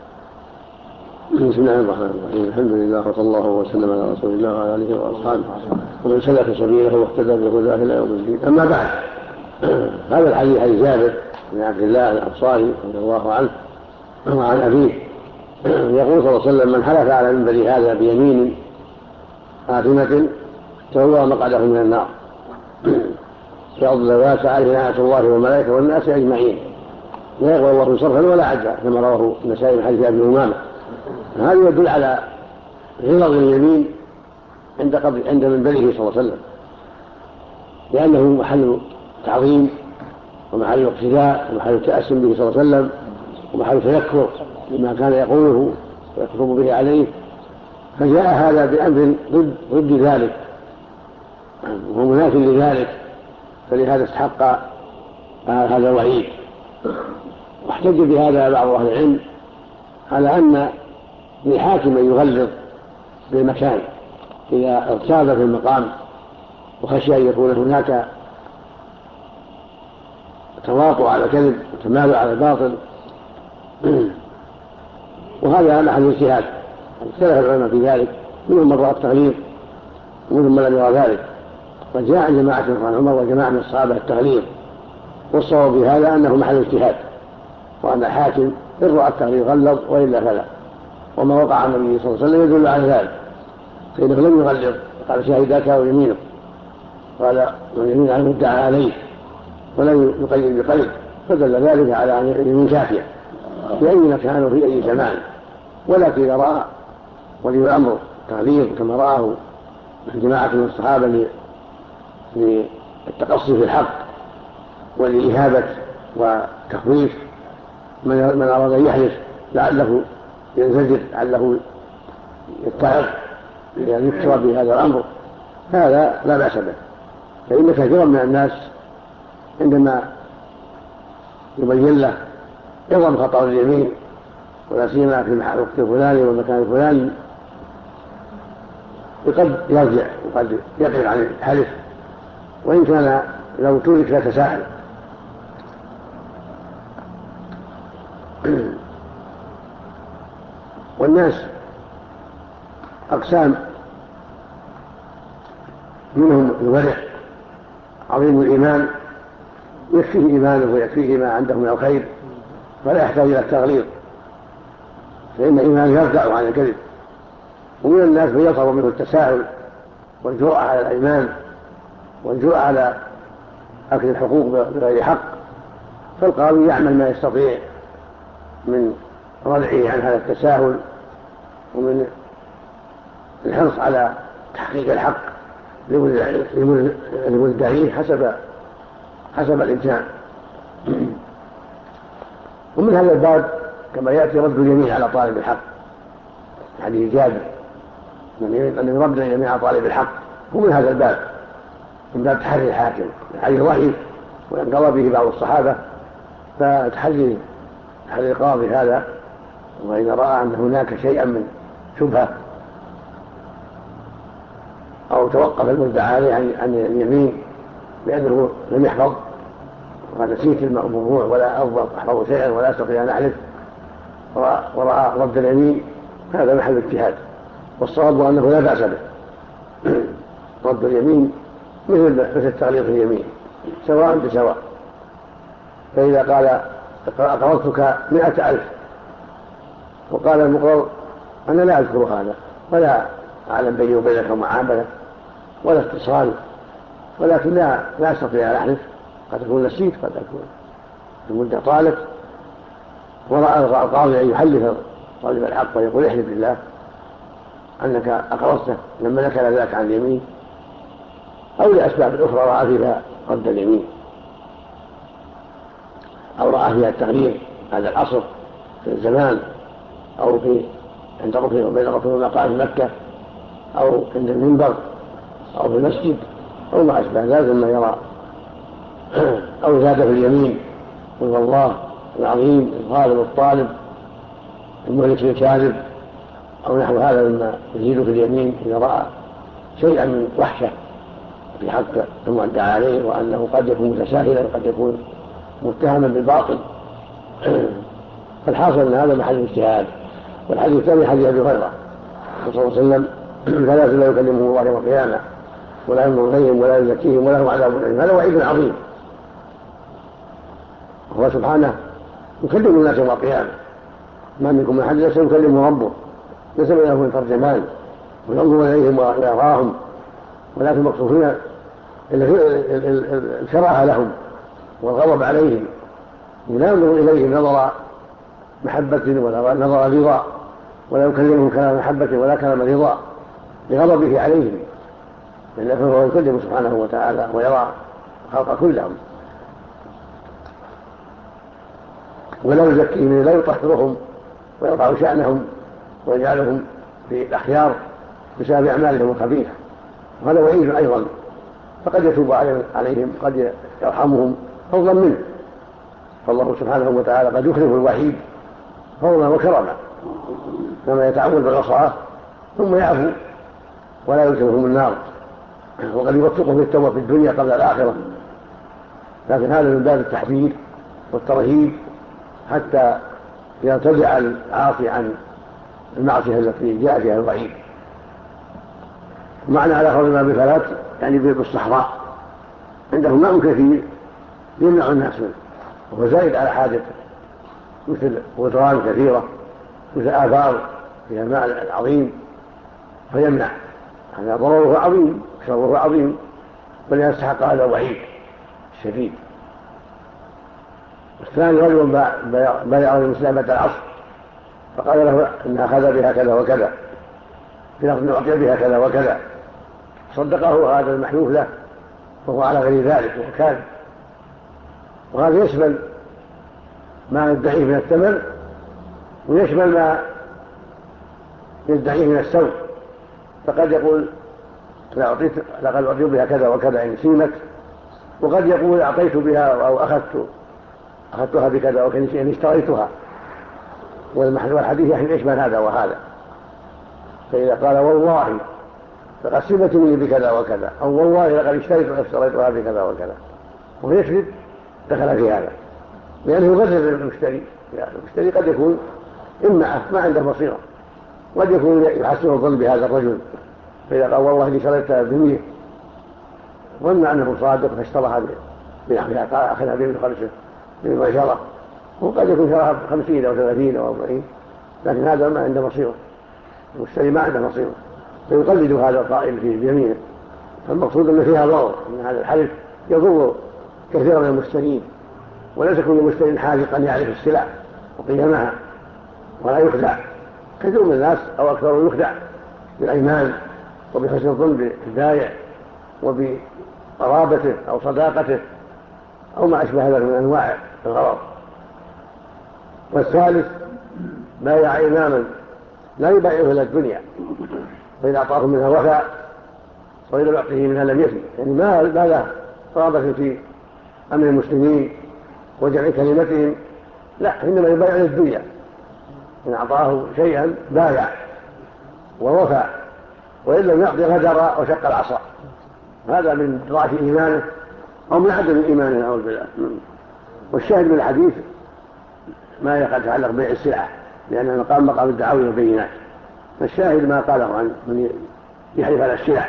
بسم الله الرحمن الرحيم. الحمد لله وصلى الله وسلم على رسول الله وعلى آله وأصحابه ومن سلك سبيله واهتدى بهداه إلى يوم الدين. أما بعد، هذا الحديث حديث جابر بن عبد الله الأنصاري رضي الله عنه وعن أبيه يقول صلى الله عليه وسلم: من حلف على منبر هذا بيمين آثمة تبوأ مقعده من النار. يعض الواسع عليه لعنة الله والملائكة والناس أجمعين لا يقبل الله صرفا ولا عدلا، كما رواه النسائي من حديث أبي أمامة. هذا يدل على غلظ اليمين عند منبره صلى الله عليه وسلم، لأنه محل تعظيم ومحل اقتداء ومحل تأسم به صلى الله عليه وسلم ومحل تذكر لما كان يقوله ويخطب به عليه، فجاء هذا بأمر ضد ذلك وهو مناف لذلك، فلهذا استحق هذا الوعيد. واحتج بهذا بعض أهل العلم على أن لحاكم يغلظ بالمكان إذا اغتاب في المقام وخشي أن يكون هناك تواطؤ على الكذب وتمالؤ على الباطل، وهذا محل اجتهاد. اختلف العلماء في ذلك، منهم من رأى التغليظ ومنهم من لم يرى ذلك، وجاء عن جماعة من عمر وجماعة من الصحابة التغليظ، والصواب بهذا أنه محل اجتهاد، وأن الحاكم إن رأى التغليظ غلظ وإلا فلا، وما وقع عن النبي صلى الله عليه وسلم يدل على ذلك، فإنه لم يغلظ، قال: شاهداك ويمينه، قال: واليمين على المدعى عليه، ولم يقيد بقيد، فدل ذلك على أن اليمين كافية في أي مكان وفي أي زمان. ولكن إذا رأى ولي الأمر تغليظ كما رآه من جماعة من الصحابة للتقصي في الحق ولإهابة وتخويف من أراد أن يحلف لعله ينزجر، لعله يتعظ لأن يكثر بهذا الأمر، هذا لا بأس به. فإن كثيرا من الناس عندما يبين له يظن خطأ اليمين، ولا سيما في الوقت الفلاني والمكان الفلاني، قد يرجع وقد يقف عن الحلف، وإن كان لو ترك لتساهل. والناس أقسام، منهم الورع عظيم الإيمان يكفيه إيمانه ويكفيه ما عنده من الخير فلا يحتاج إلى التغليظ، فإن إيمانه يرجع عن الكذب. ومن الناس من يظهر منه التساهل والجرأة على الأيمان والجرأة على أكل الحقوق بغير حق، فالقاضي يعمل ما يستطيع من ردعه عن هذا التساهل ومن الحرص على تحقيق الحق لمدعيه حسب الإمكان. ومن هذا الباب كما يأتي رد اليمين على طالب الحق، حديث جابر أن يرد اليمين على طالب الحق، ومن هذا الباب من باب تحري الحاكم، حديث وحي وينقضى به بعض الصحابة فتحري القاضي هذا، وإذا رأى أن هناك شيئا من شبهة أو توقف المدعى عليه عن اليمين لأنه لم يحفظ وقد نسيت الموضوع ولا أحفظ شيئا ولا أستطيع أن أحلف ورأى رد اليمين، هذا محل اجتهاد، والصواب أنه لا بأس به. رد اليمين مثل تغليظ اليمين سواء بسواء. فإذا قال أقرضتك 100,000 وقال المقرض أنا لا أذكر هذا ولا أعلم بيني وبينك معاملة ولا اتصال، ولكن لا أستطيع أن أحلف، قد أكون نسيت، قد أكون المدة طالت، ورأى القاضي أن يحلف طالب الحق ويقول احلف بالله أنك أقرضته لما نكل ذاك عن اليمين، أو لأسباب أخرى رأى فيها رد اليمين، أو رأى فيها التغيير هذا العصر في الزمان، أو عند ركن وبين ركن المقام في مكة، أو عند المنبر، أو في المسجد، أو ما أشبه ذلك مما يرى، أو زاد في اليمين قل والله العظيم الغالب الطالب المهلك للكاذب، أو نحو هذا مما يزيد في اليمين إذا رأى شيئا من وحشة في حق المدعى عليه، وأنه قد يكون متساهلا وقد يكون متهما بالباطل. فالحاصل أن هذا محل اجتهاد. والحديث الثاني حديث أبي هريرة صلى الله عليه وسلم ثلاث لا يكلمهم الله يوم القيامة ولا ينظر إليهم ولا يزكيهم ولهم عذاب أليم. هذا وعيد عظيم، وهو سبحانه يكلم الناس يوم القيامة، ما منكم من أحد ليس يكلمه ربه، ليس له من ترجمان وينظر إليهم ويراهم، ولكن المقصود هنا الكراهة لهم والغضب عليهم، ولا ينظر إليهم نظر محبة ولا نظر رضا، ولا يكلمهم كلام محبة ولا كلام رضا لغضبه عليهم، لأنه هو يكلم سبحانه وتعالى ويرى الخلق كلهم، ولا يزكيهم، لا يطهرهم ويرفع شأنهم ويجعلهم في الأخيار بسبب أعمالهم الخبيثة. وهذا وعيد أيضا، فقد يتوب عليهم، قد يرحمهم فضلا منه، فالله سبحانه وتعالى قد يخلف الوعيد فضلا وكرما، كما يتعود بالعصاة ثم يعفو ولا يدخلهم النار، وقد يوفقهم في التوبة في الدنيا قبل الآخرة، لكن هذا من باب التحذير والترهيب حتى يرتدع العاصي عن المعصية التي جاء فيها الوعيد. معنى على قول الإمام بثلاث يعني بالصحراء عندهم ماء كثير يمنع الناس منه، وهو زائد على حاجته، مثل غدران كثيرة، مثل آثار فيها الماء العظيم فيمنع، هذا ضرره عظيم وشره عظيم، بل يستحق هذا الوعيد الشديد. الثاني رجل بايع المسلمة العصر فقال له إن أخذ بها كذا وكذا، في لفظ أعطي بها كذا وكذا، صدقه هذا المحلوف له وهو على غير ذلك وكان، وهذا يشمل ما يدعيه من الثمن ويشمل ما يدعيه من السوء، فقد يقول لقد أعطيت بها كذا وكذا إن سيمت، وقد يقول أعطيت بها أو أخذتها بكذا وكذا إن اشتريتها، والحديث يشمل هذا وهذا. فإذا قال والله لقد سمت مني بكذا وكذا، أو والله لقد اشتريتها بكذا وكذا، وهو يكذب دخل في هذا، لأنه يغرر المشتري. المشتري قد يكون إما ما عنده بصيرة، قد يكون يحسن الظن بهذا الرجل، فإذا قال والله لي شريتها ب100 ظن أنه صادق فاشترها بنحوها أخذها ب100 خمسة بالمعشرة، وقد يكون شراها ب50 أو 30 أو 40، لكن هذا ما عنده بصيرة، المشتري ما عنده بصيرة، فيقلد هذا القائل في يمينه. فالمقصود أن فيها ضرر، أن هذا الحلف يضر كثيرا من المشترين، وليس كل مشتري حاذق أن يعرف السلع وقيمها ولا يخدع. كثير من الناس أو أكثر يخدع بالأيمان وبحسن الظن بالبائع وبقرابته أو صداقته أو ما أشبه ذلك من أنواع الغرض. والثالث بايع إماما لا يبايعه إلى الدنيا، فإذا أعطاه منها وفاء وإذا يعطيه منها لم يفي، يعني ما له رغبة في أمر المسلمين وجمع كلمتهم، لا، إنما يبايع للدنيا. إن أعطاه شيئا بايع ووفى، وإن لم يعطي غدر وشق العصا. هذا من ضعف إيمانه أو من عدم إيمانه أو بالله. والشاهد من الحديث ما يتعلق بيع السلعة، لأنه مقام الدعاوى والبينات. فالشاهد ما قاله عن من يحلف على السلع،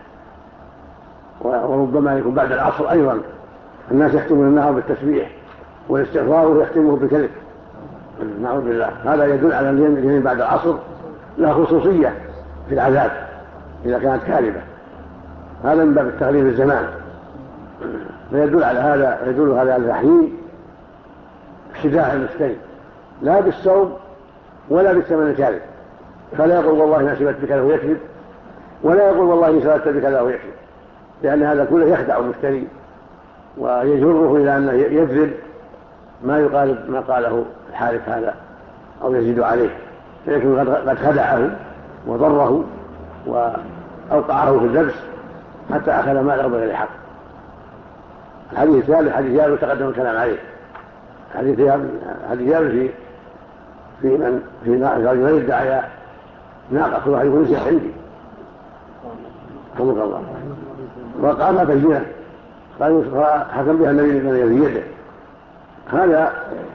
وربما يكون بعد العصر أيضا الناس يختمون النهر بالتسبيح والاستغفار ويختمه بالكذب، نعوذ بالله. هذا يدل على أن اليمين بعد العصر له خصوصية في العذاب إذا كانت كاذبة. هذا من باب التغليب الزمان، فيدل على هذا، يدل هذا على تحريم خداع المشتري، لا بالصوم ولا بالثمن الكاذب. فلا يقول والله ما شبت بك له يكذب، ولا يقول والله إن شبت بك له يكذب، لأن هذا كله يخدع المشتري ويجره إلى أنه يكذب ما يقارب ما قاله الحالف هذا أو يزيد عليه، فيكون قد خدعه وضره وأوقعه في اللبس حتى أخذ ماله بغير حق. الحديث الثالث حديث جابر تقدم الكلام عليه. حديث جابر في من يدعي ناقة كل واحد يقول شيء عندي رحمك الله، وقام بينه حكم بها النبي من يده. هذا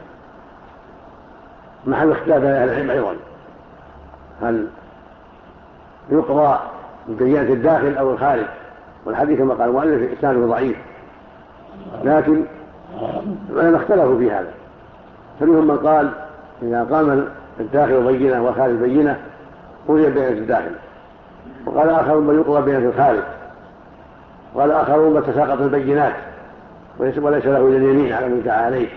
محل اختلاف اهل العلم ايضا، هل يقضى ببينة الداخل او الخارج؟ والحديث كما قال المؤلف اسناده ضعيف، لكن العلماء اختلفوا في هذا. فمنهم من قال اذا قام الداخل بينه والخارج بينه قضي بينة الداخل، وقال آخرون بل يقضى بينة الخارج، وقال آخرون بل تساقط البينات وليس له اليمين على من دعا عليه.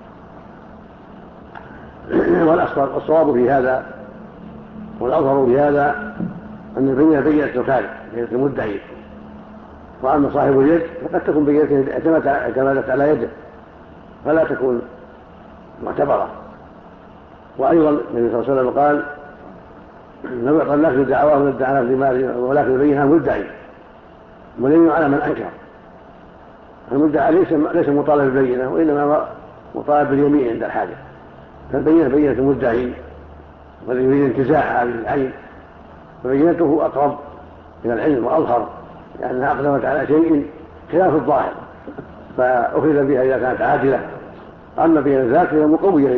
والصواب في هذا والأظهر في هذا أن البينة بينة الخارج، بينة المدعي، وأما صاحب اليد فقد تكون بينته اعتمدت على يده فلا تكون معتبرة. وأيضا النبي صلى الله عليه وسلم قال لم يعطى الناس بدعواه من ادعى لمال ولكن يبينها المدعي ولم على من أنكر. المدعى ليس مطالب بالبينة وإنما مطالب باليمين عند الحاجة، فالبينة بينة المدعي والذي يريد انتزاع هذه العين، فبينته أقرب إلى العلم وأظهر لأنها أقدمت على شيء خلاف الظاهر فأخذ بها إذا كانت عادلة. أما بين ذاك هي مقوية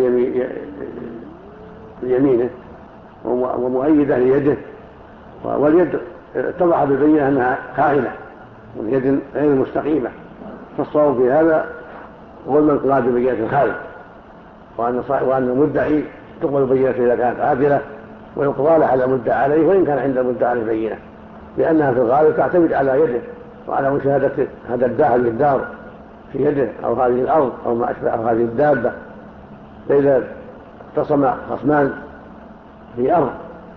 ليمينه ومؤيدة ليده، واليد اتضح بالبينة أنها خائنة واليد غير مستقيمة. فالصواب في هذا هو الانقلاب ببينة الخارج، وأن المدعي تقبل بينته إذا كانت عادلة ويقضى له على المدعى عليه وإن كان عند المدعى عليه بينة، لأنها في الغالب تعتمد على يده وعلى مشاهدة هذا الداخل للدار في يده أو هذه الأرض أو ما أشبه أو هذه الدابة. فإذا اختصم خصمان في أرض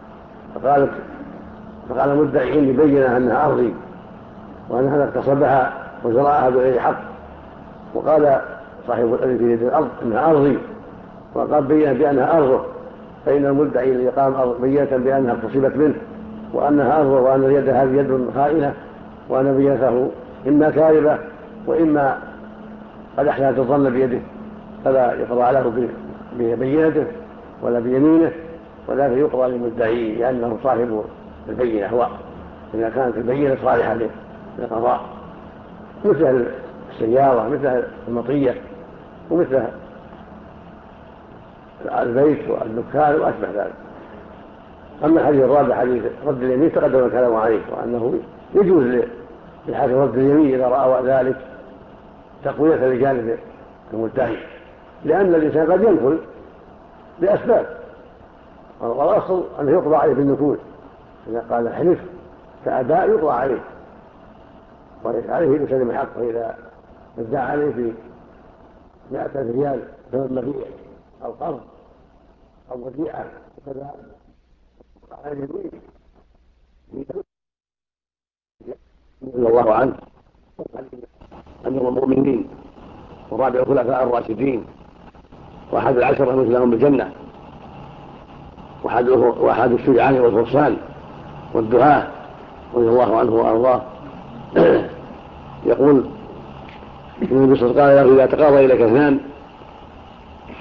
فقال المدعي إني بينة أنها أرضي وأن هذا اغتصبها وزرعها بغير حق، وقال صاحب الذي في يد الأرض أنها أرضي وقال بينة بأنها أرضه، فإن المدعي الذي قام بينة بأنها اغتصبت منه وأنها أرضه وأن اليد هذه يد خائنة وأن بينته إما كاذبة وإما قد أحسنت الظن بيده، فلا يقضى له ببينته ولا بيمينه، ولكن يقضى للمدعي لأنه صاحب البينة هو إذا كانت البينة صالحة للقضاء، مثل السيارة مثل المطية ومثل البيت والدكان وأشبه ذلك. أما الحديث الرابع حديث رد اليمين تقدم الكلام عليه، وأنه يجوز للحاكم رد اليمين إذا رأى ذلك تقوية لجانب المدعي، لأن الإنسان قد ينكل بأسباب، والأصل أنه يقضى عليه بالنكول. إذا قال الحلف كأداء يقضى عليه وعليه يسلم الحق، وإذا ادعى عليه في 100 ريال ثمن مبيع أو قرض أو وديعة وكذا على اليمين رضي الله عنه أمير المؤمنين ورابع الخلفاء الراشدين وأحد العشرة المبشرين بالجنة وأحد الشجعان والفرسان والدعاة رضي الله عنه وأرضاه يقول النبي صلى الله عليه وسلم إذا تقاضى إليك اثنان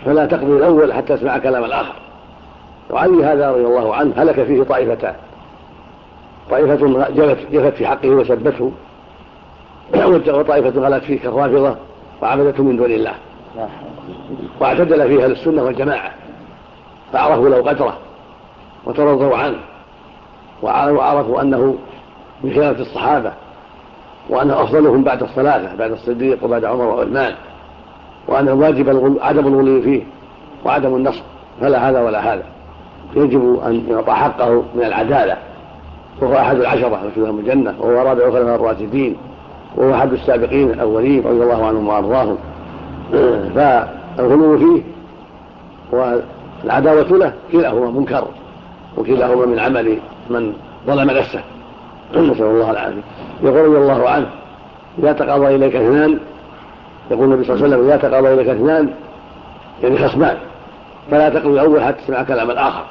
فلا تقضي الأول حتى تسمع كلام الآخر. وعلي هذا رضي الله عنه هلك فيه طائفتان، طائفة جفت في حقه وسبته، وطائفة غلت فيه كالرافضة وعبدته من دون الله، واعتدل فيها للسنة والجماعة فعرفوا له قدره وترضوا عنه وعرفوا أنه من خيرة الصحابة وأنه أفضلهم بعد الثلاثة، بعد الصديق وبعد عمر وعثمان، وأن الواجب عدم الغلو فيه وعدم النصر، فلا هذا ولا هذا، يجب أن يعطى حقه من العدالة. وهو أحد العشرة المبشرين بالجنة، وهو رابع خلفاء الراشدين، وهو أحد السابقين الأولين رضي الله عنهم وأرضاهم، فالغلو فيه والعداوة له كلاهما منكر وكلاهما من عمل من ظلم نفسه، نسأل الله العافية. يقول رضي الله عنه إذا تقاضى إليك اثنان، يقول النبي صلى الله عليه وسلم إذا تقاضى إليك اثنان يعني خصمان فلا تقضي الأول حتى تسمع كلام الآخر،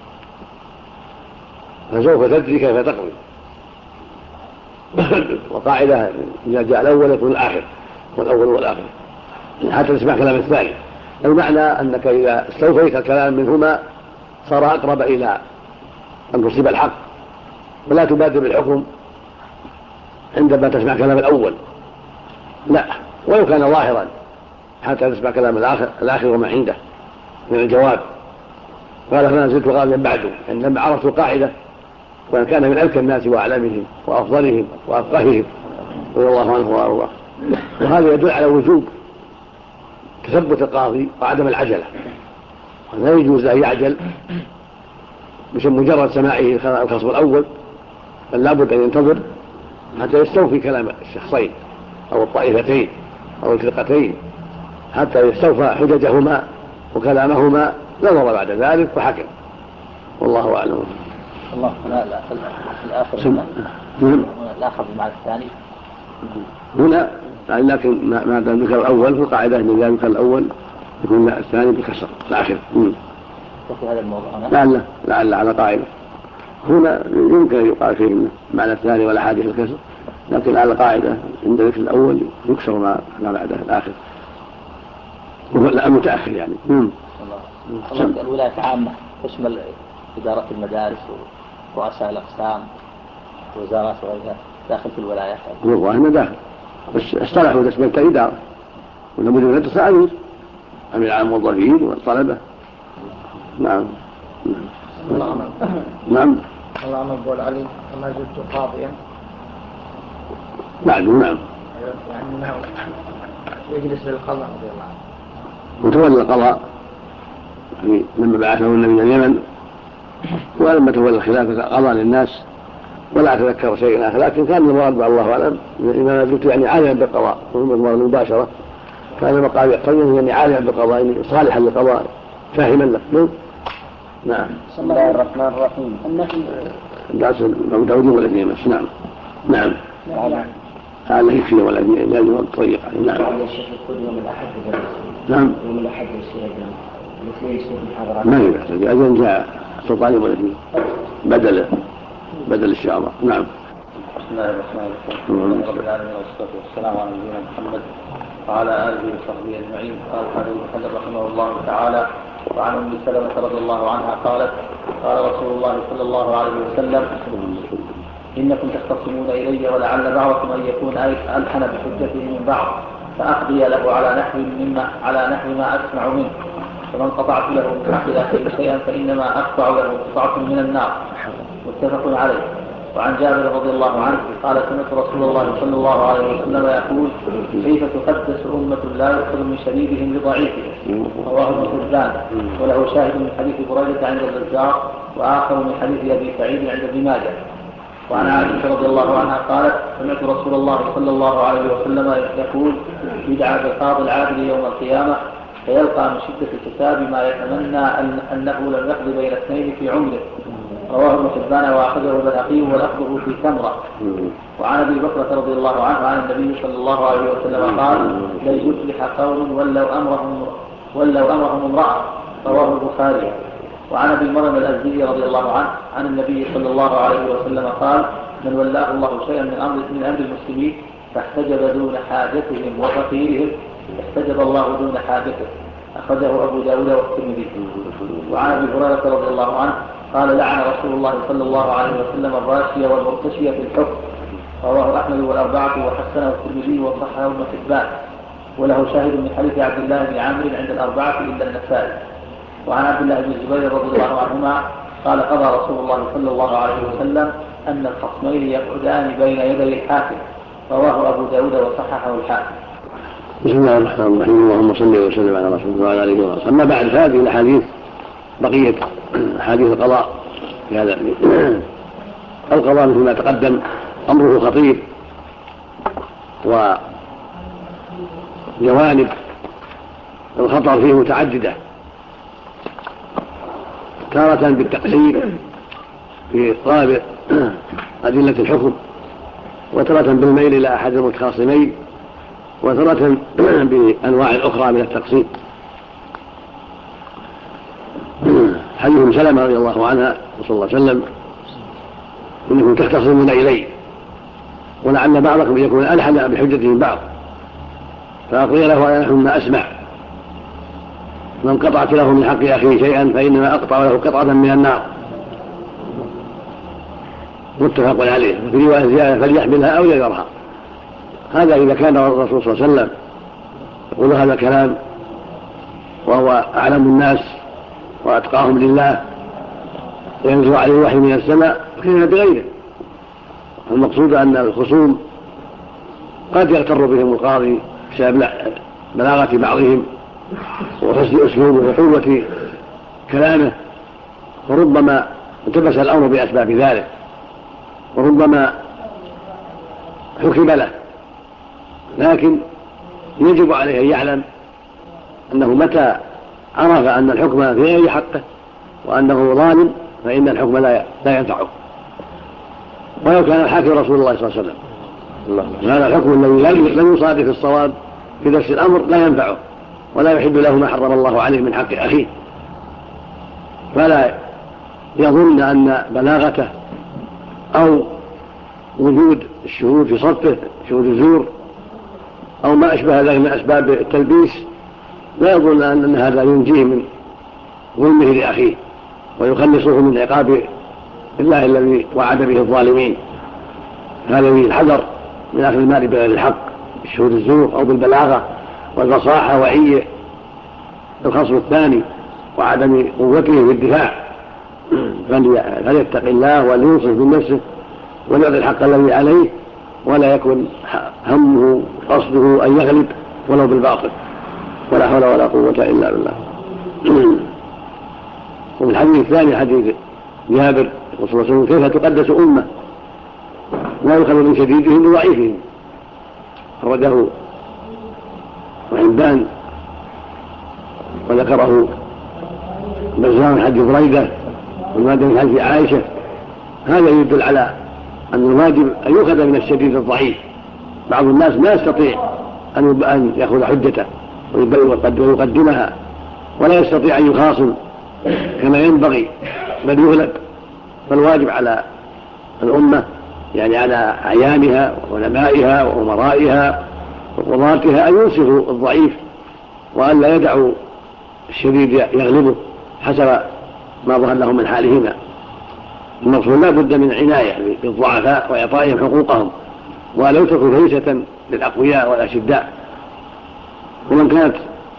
فسوف تدري كيف تقضي. وقاعدة إذا جاء الأول يكون الآخر، والأول والآخر حتى تسمع كلام الثاني. المعنى أنك إذا استوفيت الكلام منهما صار أقرب إلى أن تصيب الحق، ولا تبادر بالحكم عندما تسمع كلام الأول، لا، ولو كان ظاهرا حتى تسمع كلام الآخر وما عنده من الجواب. قال فما زلت غالبا بعده، عندما عرفت القاعدة وأن كان من أذكى الناس وأعلمهم وأفضلهم وأفقههم رضي الله عنه وأرضاه. وهذا يدل على وجوب تثبت القاضي وعدم العجلة، لا يجوز أن يعجل بمجرد سماعه الخصم الأول، بل لابد أن ينتظر حتى يستوفي كلام الشخصين أو الطائفتين أو الفرقتين، حتى يستوفى حججهما وكلامهما، نظر بعد ذلك وحكم، والله أعلم. الله الآخر بمعنى الثاني هنا، لكن ما دام ذكر الأول في القاعدة أن إذا ذكر الأول يكون الثاني بكسر الآخر. وفي هذا الموضوع لعل على قاعدة هنا يمكن أن يقال فيه معنى الثاني ولا حاجة الكسر، لكن على قاعدة عند ذكر الأول يكسر ما بعده الآخر المتأخر يعني. الولاية عامة تشمل إدارة المدارس ورؤساء الأقسام ووزارات وغيرها داخل في الولايات. والله إنه داخل، بس اصطلحوا تسمية الإدارة، ولابد من التساعد أمير عام الموظفين والطلبة. نعم. نعم. الله نقول علي وما زلت قاضيا بعده. نعم. يعني يجلس للقضاء رضي الله عنه وتولى القضاء لما بعثه النبي من اليمن، ولما تولى الخلافة قضى للناس ولا أتذكر شيئا آخر، لكن كان المراد الله أعلم إنما زلت يعني عالما بالقضاء المباشرة، كان المقام يقتضي يعني عالما بالقضاء يعني صالحا للقضاء فاهما له. نعم. بسم الله الرحمن الرحيم. النفي درس داود والاثنين بس. نعم. نعم. هذا يكفي ولا لازم الطريق. نعم. يوم الأحد. نعم. يوم الأحد الاثنين يصير محاضرات. ما يحتاج، أجل جاء سلطان يوم الاثنين بدل إن شاء الله. نعم. بسم الله الرحمن الرحيم. رب العالمين والصلاة والسلام على نبينا محمد وعلى آله وصحبه أجمعين. قال الحافظ ابن حجر رحمه الله تعالى: وعن أم سلمة رضي الله عنها قالت: قال رسول الله صلى الله عليه وسلم: إنكم تختصمون إلي ولعل بعضكم أن يكون ألحن بحجته من بعض، فأقضي له على نحو ما أسمع منه، فمن قطعت له من حق أخيه شيئا فإنما أقطع له قطعة من النار. متفق عليه. وعن جابر رضي الله عنه قال: سمعت رسول الله صلى الله عليه وسلم يقول: كيف تقدس أمة لا يؤخذ من شديدهم لضعيفهم. رواه ابن حبان، وله شاهد من حديث بريدة عند البزار، وآخر من حديث أبي سعيد عند ابن ماجه. وعن عائشة رضي الله عنها قالت: سمعت رسول الله صلى الله عليه وسلم يقول: يدعى بالقاضي العادل يوم القيامة فيلقى من شدة الكتاب ما يتمنى أنه لم يقضي بين اثنين في عمره. رواه ابن حبان وأخرجه البيهقي ولفظه في تمرة. وعن أبي بكرة رضي الله عنه عن النبي صلى الله عليه وسلم قال: لن يفلح قوم ولوا أمرهم امرأة. رواه البخاري. وعن أبي مريم الأزدي رضي الله عنه عن النبي صلى الله عليه وسلم قال: من ولاه الله شيئا من أمر المسلمين فاحتجب دون حاجتهم وفقيرهم احتجب الله دون حاجته. أخرجه أبو داود والترمذي. وعن أبي هريرة رضي الله عنه قال لعن رسول الله صلى الله عليه وسلم الراشية والمرتشية في الحكم. رواه أحمد والأربعة وحسنه الترمذي وصححه ابن حبان، وله شاهد من حديث عبد الله بن عامر عند الأربعة إلا النسائي. وعن عبد الله بن الزبير رضي الله عنهما قال قضى رسول الله صلى الله عليه وسلم أن الخصمين يقعدان بين يدي الحاكم. رواه أبو داود وصححه الحاكم. بسم الله الرحمن الرحيم. اللهم صل وسلم على رسول الله وعلى اله وصحبه. اما بعد، هذه الاحاديث بقيه احاديث القضاء في هذا القضاء مثل ما تقدم امره خطير، وجوانب الخطر فيه متعدده، تارة بالتقسيم في طلب أدلة الحكم، وتارة بالميل إلى أحد المتخاصمين، وتارة بأنواع أخرى من التقسيم. حديث سلمة رضي الله عنها صلى الله عليه وسلم: إنكم تختصمون إلي ولعل بعضكم يكون ألحن بحجته من بعض، فأقضي له أنا ما أسمع، من قطعت له من حق أخيه شيئا فإنما أقطع له قطعة من النار. متفق عليه. في رواية زيادة: فليحملها أو يذرها. هذا إذا كان الرسول صلى الله عليه وسلم يقول هذا الكلام وهو أعلم الناس وأتقاهم لله، ينزل عليه الوحي من السماء، كيف بغيره؟ المقصود أن الخصوم قد يغتر بهم القاضي بسبب بلاغة بعضهم وحسن أسلوبه وقوة كلامه، وربما التبس الأمر بأسباب ذلك، وربما حكم له، لكن يجب عليه أن يعلم أنه متى عرف أن الحكم في غير حقه وأنه ظالم فإن الحكم لا ينفعه، ولو كان الحاكم رسول الله صلى الله عليه وسلم. هذا الحكم الذي لم يصادف الصواب في نفس الأمر لا ينفعه ولا يحل له ما حرم الله عليه من حق أخيه، فلا يظن أن بلاغته أو وجود الشهود في صفه، شهود الزور أو ما أشبه ذلك من أسباب التلبيس، لا يظن أن هذا ينجيه من ظلمه لأخيه ويخلصه من عقاب الله الذي وعد به الظالمين. هذا فيه الحذر من أخذ المال بغير الحق، بالشهود الزور أو بالبلاغة والفصاحة وعي الخصم الثاني وعدم قوته في الدفاع، فليتق الله ولينصف من نفسه وليعطي الحق الذي عليه، ولا يكن همه قصده أن يغلب ولو بالباطل، ولا حول ولا قوة إلا بالله. وفي الحديث الثاني حديث جابر صلى الله عليه وسلم: كيف تقدس أمة لا يؤخذ من شديدهم وضعيفهم. أخرجه وحبان وذكره بزار من حديث بريدة والواجب من حديث عائشة. هذا يدل على أن الواجب أن يؤخذ من الشديد الضعيف. بعض الناس لا يستطيع أن يأخذ حجته ويقدمها، ولا يستطيع أن يخاصم كما ينبغي بل يغلب. فالواجب على الأمة، يعني على أعيانها وعلمائها وأمرائها وقضاتها، أن ينصفوا الضعيف وأن لا يدعوا الشديد يغلبه حسب ما ظهر لهم من حالهما. المقصود لا بد من عناية بالضعفاء وإعطائهم حقوقهم، ولا يتركوا فريسة للأقوياء والأشداء. ومن كانت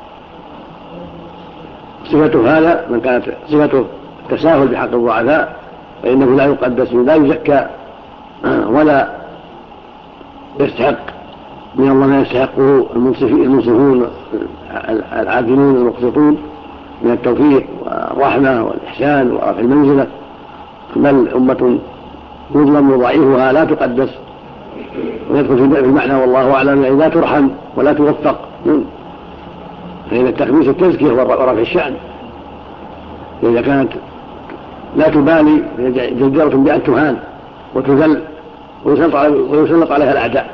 صفته هذا، من كانت صفته التساهل بحق الضعفاء، فإنه لا يقدس لا يزكى ولا يستحق من الله ما يستحقه المنصفون العادلون المقسطون من التوفيق والرحمة والإحسان ورفع المنزلة. بل أمة يظلم ضعيفها لا تقدس ويدخل في المعنى والله أعلم، يعني لا ترحم ولا توفق. فإن التقديس التزكية ورفع الشأن، إذا كانت لا تبالي جديرة بأن تهان وتذل ويسلط عليها الأعداء.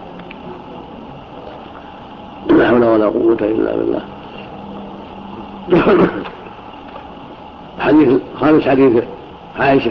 لا حول ولا قوة إلا بالله. حديث خامس حديث عائشة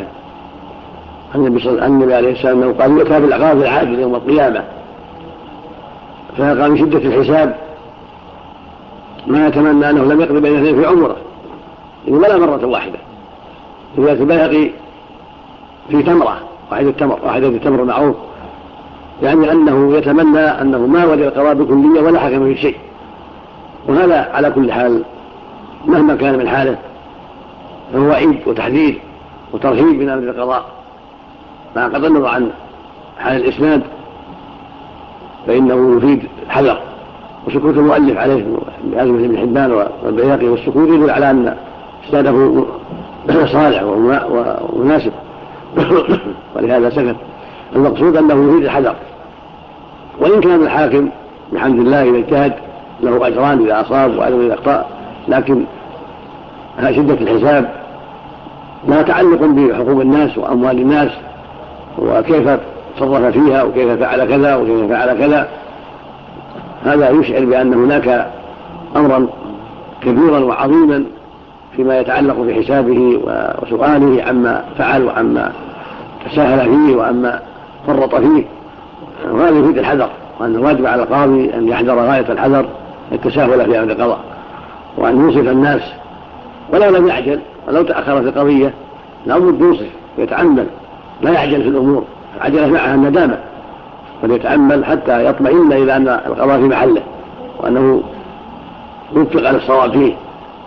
النبي عليه السلام أنه قال: يؤتى بالعقاب العادل يوم القيامة فيقع من شدة الحساب ما يتمنى أنه لم يقضي بين اثنين في عمره ولا مرة واحدة. رواية البيهقي في تمرة واحدة التمر معروف، يعني أنه يتمنى أنه ما وجد القضاء بكلية ولا حكم في شيء. وهذا على كل حال مهما كان من حاله فهو وعيد وتحذير وترهيب من أمر القضاء. مع قد النظر عن حال الإسناد فإنه يفيد الحذر، وسكوت المؤلف عليه بأزمة ابن حبان والبيهقي والسكوت يدل على أن إسناده صالح ومناسب ولهذا سكت. المقصود أنه يفيد الحذر، وإن كان الحاكم بحمد الله إذا اجتهد له أجران إذا أصاب وأجر إذا أخطأ، لكن شدة الحساب لا تعلق بحقوق الناس وأموال الناس وكيف تصرف فيها وكيف فعل كذا وكيف فعل كذا. هذا يشعر بأن هناك أمرا كبيرا وعظيما فيما يتعلق بحسابه وسؤاله عما فعل وعما تساهل فيه وعما فرط فيه. وهذا يفيد الحذر، وأن الواجب على القاضي أن يحذر غاية الحذر التساهل في أمر القضاء، وأن يوصف الناس ولو لم يعجل ولو تأخر في القضية لا بد يوصف ويتأمل، لا يعجل في الأمور، عجلة معها الندامة، فليتأمل حتى يطمئن إلى أن القضاء في محله وأنه يوفق على الصواب فيه.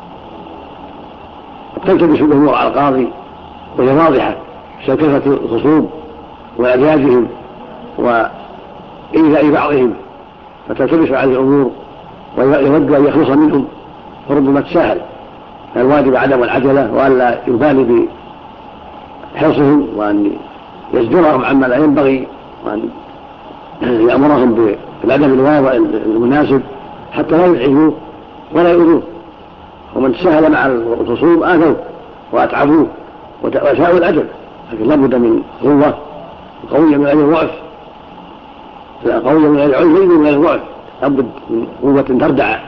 تلتبس الأمور على القاضي وهي واضحة بسبب الخصوم وإعجازهم وإيذاء بعضهم، فتلتبس على الأمور ويود أن يخلص منهم فربما تساهل. فالواجب عدم العجلة وأن لا يبالي بحرصهم وأن يزجرهم عما لا ينبغي وأن يأمرهم بالأدب الواضح المناسب حتى لا يزعجوه ولا يؤذوه. ومن تساهل مع الخصوم آذوه وأتعبوه وساءوا الأدب، لكن لابد من قوة قوية من غير الضعف، قوية من غير العنف من غير الضعف، لابد من قوة تردع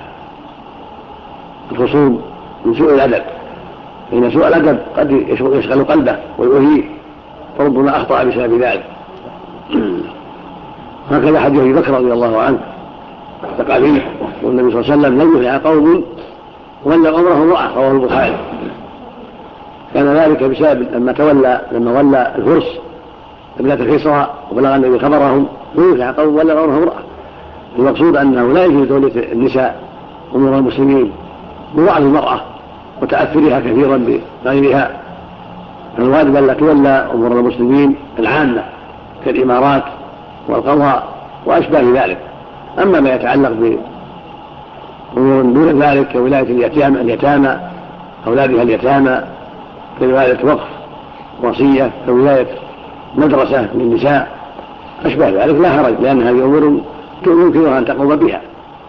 الخصوم من سوء الأدب، فإن سوء الأدب قد يشغل قلبه ويؤذيه فربما أخطأ بسبب ذلك. هكذا حديث أبي بكر رضي الله عنه اتقى فيه والنبي صلى الله عليه وسلم لم يفلح قوم ولى أمره امرأة، رواه البخاري. كان ذلك بسبب لما ولى الفرس ابنة كسرى وبلغ النبي خبرهم لم يفلح قوم ولى أمره امرأة. المقصود أنه لا يجوز تولية النساء أمور المسلمين بضعف المرأة وتأثرها كثيرا بغيرها، فالواجب أن لا تولى أمور المسلمين العامة كالإمارات والقضاء وأشباه ذلك. أما ما يتعلق بأمور دون ذلك كولاية اليتامى أولادها اليتامى، كولاية وقف وصية، كولاية مدرسة للنساء أشباه ذلك لا حرج، لأن هذه أمور يمكنها أن تقوم بها.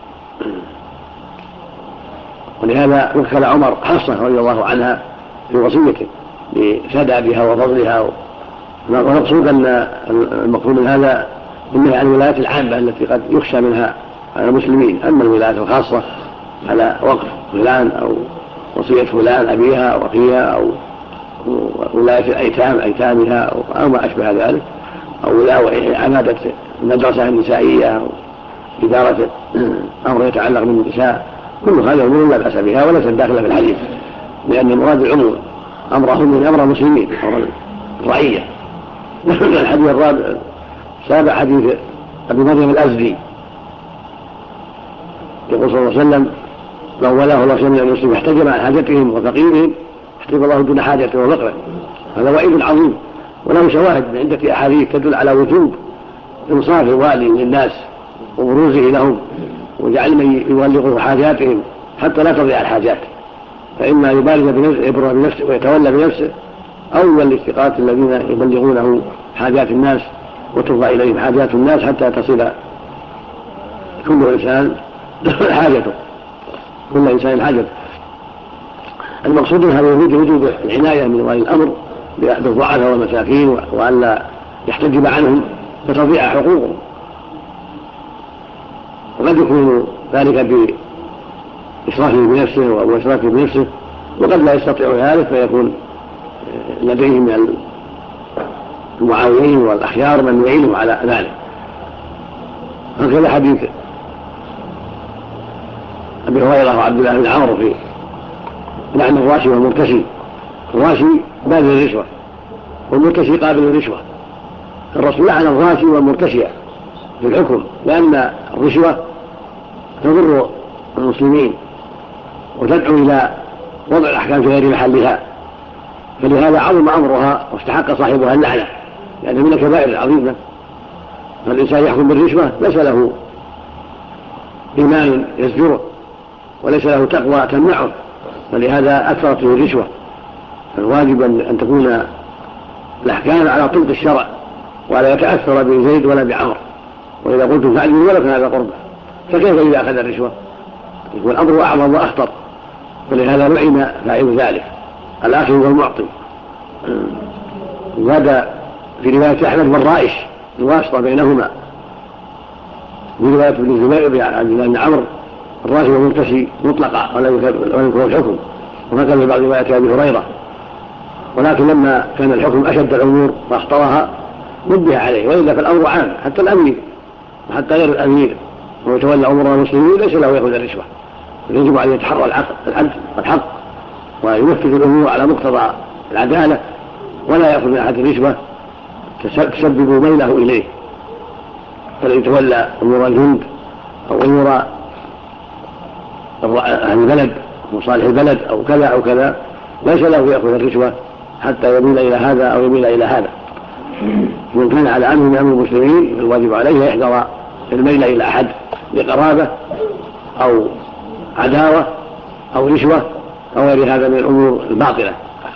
ولهذا وكل عمر حصة رضي الله عنها في وصيته بسدادها وفضلها. ونقصد أن المقصود من هذا إنها عن الولايات العامة التي قد يخشى منها على المسلمين. أما الولايات الخاصة على وقف فلان أو وصية فلان أبيها أو أخيها أو ولاية الأيتام أيتامها أو ما أشبه ذلك، أو ولاية عمادة المدرسة النسائية أو إدارة أمر يتعلق بالنساء، كل هذا أمور لا بأس بها وليست داخلة في الحديث، لأن المراد العموم أمرهم من أمر المسلمين أمر الرعية. الحديث الرابع سابع حديث أبي مريم الأزدي يقول صلى الله عليه وسلم: من ولاه الله من المسلمين احتجب عن حاجتهم وفقيرهم احتجب الله دون حاجته وفقره. هذا وعيد عظيم، وله شواهد من عدة أحاديث تدل على وجوب إنصاف الوالي للناس وبروزه لهم وجعل من يبلغه حاجاتهم حتى لا تضيع الحاجات، فإما يبالغ بنفسه يبرر بنفسه ويتولى بنفسه، أو يولي الثقات الذين يبلغونه حاجات الناس وترضى إليهم حاجات الناس حتى تصل كل إنسان حاجته، كل إنسان حاجته. المقصود من هذا وجوب العناية من ولي الأمر بالضعفاء والمساكين وأن لا يحتجب عنهم فتضيع حقوقهم. وقد يكون ذلك بإسرافه بنفسه وإسرافه بنفسه، وقد لا يستطيع ذلك فيكون لديهم من المعاونين والأخيار من يعينهم على ذلك. هكذا حديث أبي هريرة وعبد الله بن عمرو في لعن الراشي والمرتشي. الراشي باذل الرشوة والمرتشي قابل الرشوة. الرسول لعن الراشي والمرتشي في الحكم لأن الرشوة تضر المسلمين وتدعو إلى وضع الأحكام في غير محلها، فلهذا عظم أمرها واستحق صاحبها اللعنة، لأنه من الكبائر العظيمة. فالإنسان يحكم بالرشوة ليس له إيمان يزجره وليس له تقوى تمنعه، فلهذا أكثرت فيه الرشوة. فالواجب أن تكون الأحكام على طبق الشرع ولا يتأثر بزيد ولا بعمر، وإذا قلتم فعلوا ولو كان هذا قربة، فكيف إذا أخذ الرشوة؟ يكون الأمر أعظم وأخطر، ولهذا لعن فاعل ذلك الآخذ والمعطي. زاد في رواية أحمد والرائش الواسطة بينهما، في رواية ابن الزبير بن عمرو الراشي والمرتشي مطلقة ولا ينكر الحكم، وهكذا في بعض روايات أبي هريرة. ولكن لما كان الحكم أشد الأمور واخطرها نبه عليه، وإلا فالأمر عام، حتى الأمير وحتى غير الأمير ويتولى أمور المسلمين ليس له يأخذ الرشوة، يجب أن يتحرى العدل والحق وينفذ الأمور على مقتضى العدالة، ولا يأخذ من أحد الرشوة تسبب ميله إليه. فلن يتولى أمور الجند أو أمور أهل البلد وصالح البلد أو كذا أو كذا ليس له يأخذ الرشوة حتى يميل إلى هذا أو يميل إلى هذا. من كان على أمر من أمر المسلمين الواجب عليه يحذر الميل إلى أحد لقرابة أو عداوة أو رشوة أو غير هذا من الأمور الباطلة.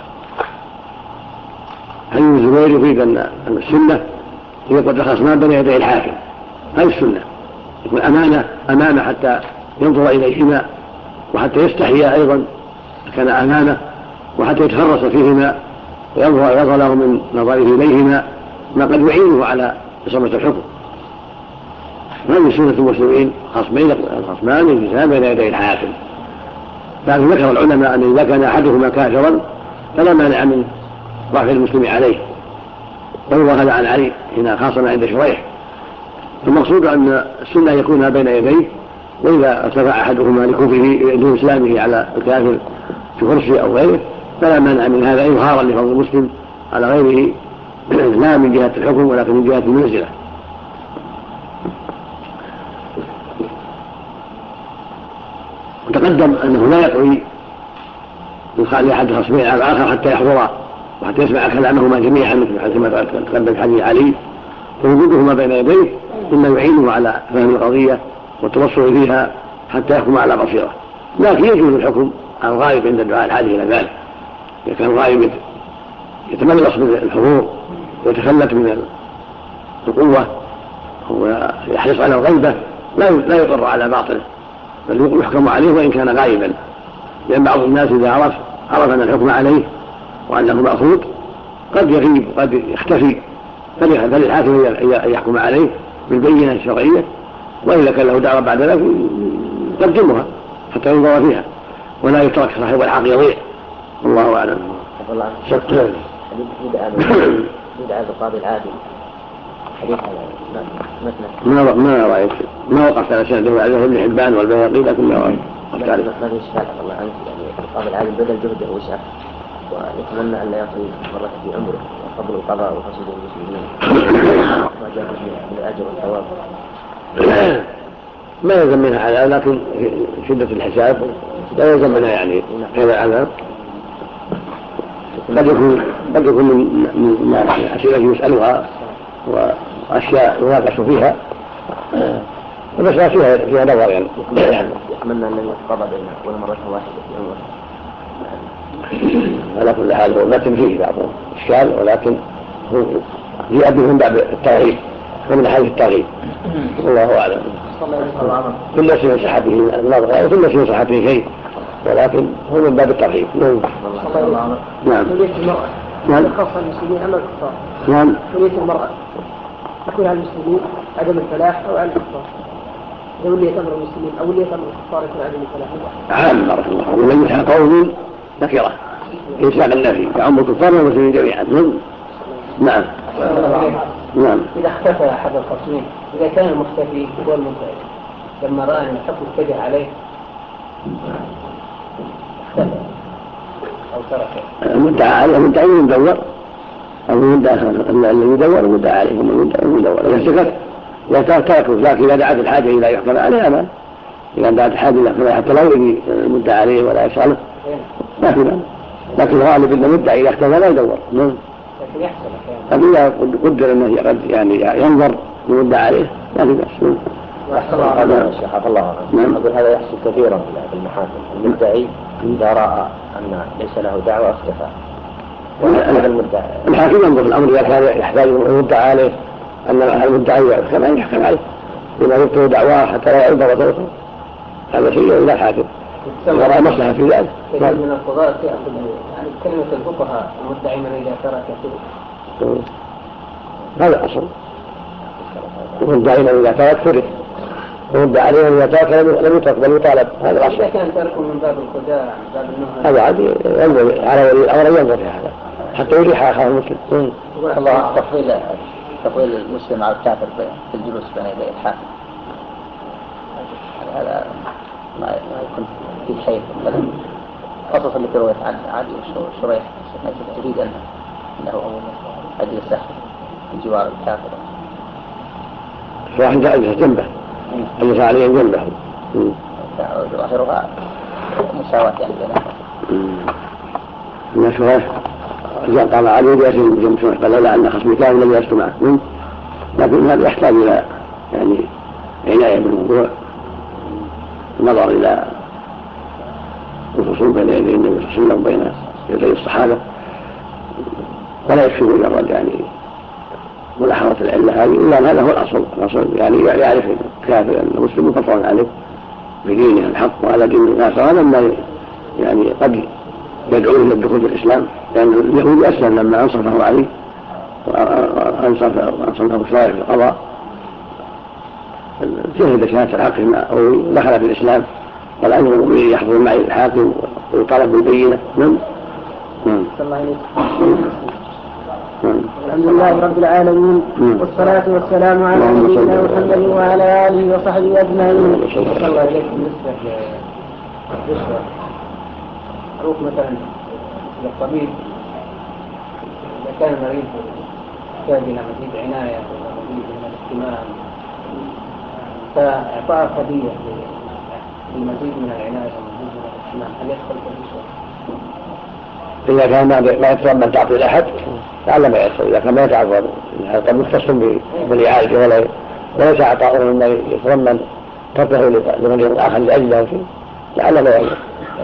حديث الزبير يفيد أن السنة هي قد خصمان بين يدي الحاكم، هذه السنة يكون أمانة حتى ينظر إليهما وحتى يستحيا أيضا كان أمانة، وحتى يتفرس فيهما ويظهر له من نظره إليهما ما قد يعينه على إصابة الحكم. هذه سنة المسلمين خصمان يجلسان بين يدي الحاكم. لكن ذكر العلماء أن إذا كان أحدهما كافرا فلا مانع من رفع المسلم عليه، وهو هذا عن علي هنا خاصة عند شريح. المقصود أن السنة يكون بين يديه، وإذا ارتفع أحدهما لكفره دون إسلامه على الكافر في كرسي أو غيره فلا مانع من هذا إظهارا لفضل المسلم على غيره، لا من جهة الحكم ولكن من جهة المنزلة. وتقدم أنه لا يقضي يخالي أحد الخصمين على الآخر حتى يحضر وحتى يسمع كلامهما جميعا كما تقدم حديث علي، ووجودهما بين يديه مما يعينه على فهم القضية والتوصل فيها حتى يحكم على بصيرة. لكن يجوز الحكم على الغائب عند الدعاء الحاجة إلى ذلك. إذا كان الغائب يتملص من الحضور ويتخلت من القوة ويحرص على الغيبة لا يقر على باطله، بل يحكم عليه وإن كان غائبا، لأن بعض الناس إذا عرف أن الحكم عليه وأنه مأخوذ قد يغيب وقد يختفي، فللحاكم أن يحكم عليه بالبينة الشرعية، وإذا كان له دعوة بعد ذلك يقدمها حتى ينظر فيها ولا يترك صاحب الحق يضيع. الله أعلم. بدعة القاضي العادل حديث ما رأيت ما وقفت على سنده عليه ابن حبان والبيهقي، لكن ما وقفت ما الإشكال الله عنك يعني القاضي العادل بدل جهده وسعه ويتمنى أن لا يقضي مرة في أمره وقبل القضاء وحصول المسلمين وجاء بالأجر والثواب. ما يلزم منها على، لكن شدة الحساب لا يلزم منها يعني هذا العذاب. قد يكون من الأسئلة يسألها وأشياء يناقش فيها، بس فيها نظر يعني. أتمنى أن يتقضى بين ولا مرة واحدة في عمره. على كل حال هو متن فيه بعض إشكال، ولكن هو يؤدي من باب الترغيب ومن حيث الترغيب. الله أعلم. كل شيء صحته النظر وكل شيء صحته شيء، ولكن هو من باب الترغيب. نعم. نعم. خاصة المسلمين أما الكفار. نعم. ولية المرأة تكون على المسلمين عدم الفلاح أو على الكفار. ولية أمر المسلمين أو ولية أمر الكفار يكون عدم الفلاح. عام بارك الله. ولم يسعى قوم نكرة إنساق النفي يعم الكفار والمسلمين جميعا. نعم. نعم. إذا اختفى أحد الخصمين، إذا كان المختفي هو المنتهي لما رأى أن الحكم اتجه عليه أو ترك المدعى عليه المدعي يدور، أو الذي يدور المدعى عليه المدور إذا تركوا، لكن إذا دعت الحاجة إلى يحكم عليه أمان، إذا دعت الحاجة إلى يحكم حتى لا يجي المدعى عليه ولا يسأله ما في مانع، لكن الغالب أن المدعي إذا اختفى لا يدور. لكن يحصل إذا قدر أنه قد يعني ينظر المدعى عليه ما في بأس. أحسن الله عليه الشيخ عفى الله عنه. أقول هذا يحصل كثيرا في المحاكم، المدعي إذا رأى أن ليس له دعوة اختفى. الحاكم ينظر الأمر إذا كان يحتاج المدعى عليه أن المدعي كما يحكم عليه بما يبطل دعواه حتى لا يعبر وتوصل، هذا شيء إلى الحاكم يرى مصلحة في ذلك. كثير من القضاة يأخذ يعني كلمة الفقهاء المدعي من إذا ترك فرق، هذا أصل، المدعي من إذا ترك فرق، المدعي عليه من إذا ترك لم يترك بل يطالب، هذا الأصل. إذا كان تركه من باب الخداع من باب النهى هذا عادي، ينظر على ولي الأمر ينظر في هذا حتى يريح أخاه المسلم. الله تفضيل المسلم على الكافر في الجلوس بين يدي الحاكم، هذا ما يكون في خير مثلا، خصوصا اللي رويت عن عادي وشريح تريد أنه أجلس بجوار الكافر، واحد جالس جنبه أجلس عليه جنبه، ظاهرها مساواة يعني بينهم. الناس رجال قال علي جالس جنب شريح قال لا أن خصمي كان الذي جلست معه، لكن هذا يحتاج إلى يعني عناية بالموضوع، نظر إلى الفصول بين يدي النبي صلى الله عليه وسلم وبين يدي الصحابة، ولا يكفي مجرد يعني ملاحظة العلة هذه، إلا أن هذا هو الأصل يعني يعرف الكافر أن المسلم مفطر عليه بدينه الحق وعلى دين الناس، هذا ما يعني قد يدعوه إلى الدخول في الإسلام، لأن اليهود أسلم لما أنصفه عليه وأنصفه شرائع في القضاء جهد شهادة الحق أو دخل في الإسلام، والأمر المؤمنين يحضر معي الحاكم ويطالب بالبينة. الحمد لله رب العالمين، والصلاة والسلام على نبينا محمد وعلى آله وصحبه أجمعين. صلى الله عليه بالنسبة للرشوة، معروف مثلا للطبيب إذا كان المريض يحتاج إلى مزيد عناية ومزيد من الاهتمام فإعطاء هدية للمزيد من العناية ومزيد من الاهتمام، هل يدخل في الرشوة؟ إذا كان ما يتضمن تعطي لأحد لعل ما يدخل، إذا كان ما يتعرض هذا مختص بالإعالة وليس عطاؤه مما يتضمن تركه لمن آخر لأجله فيه لعل ما يدخل.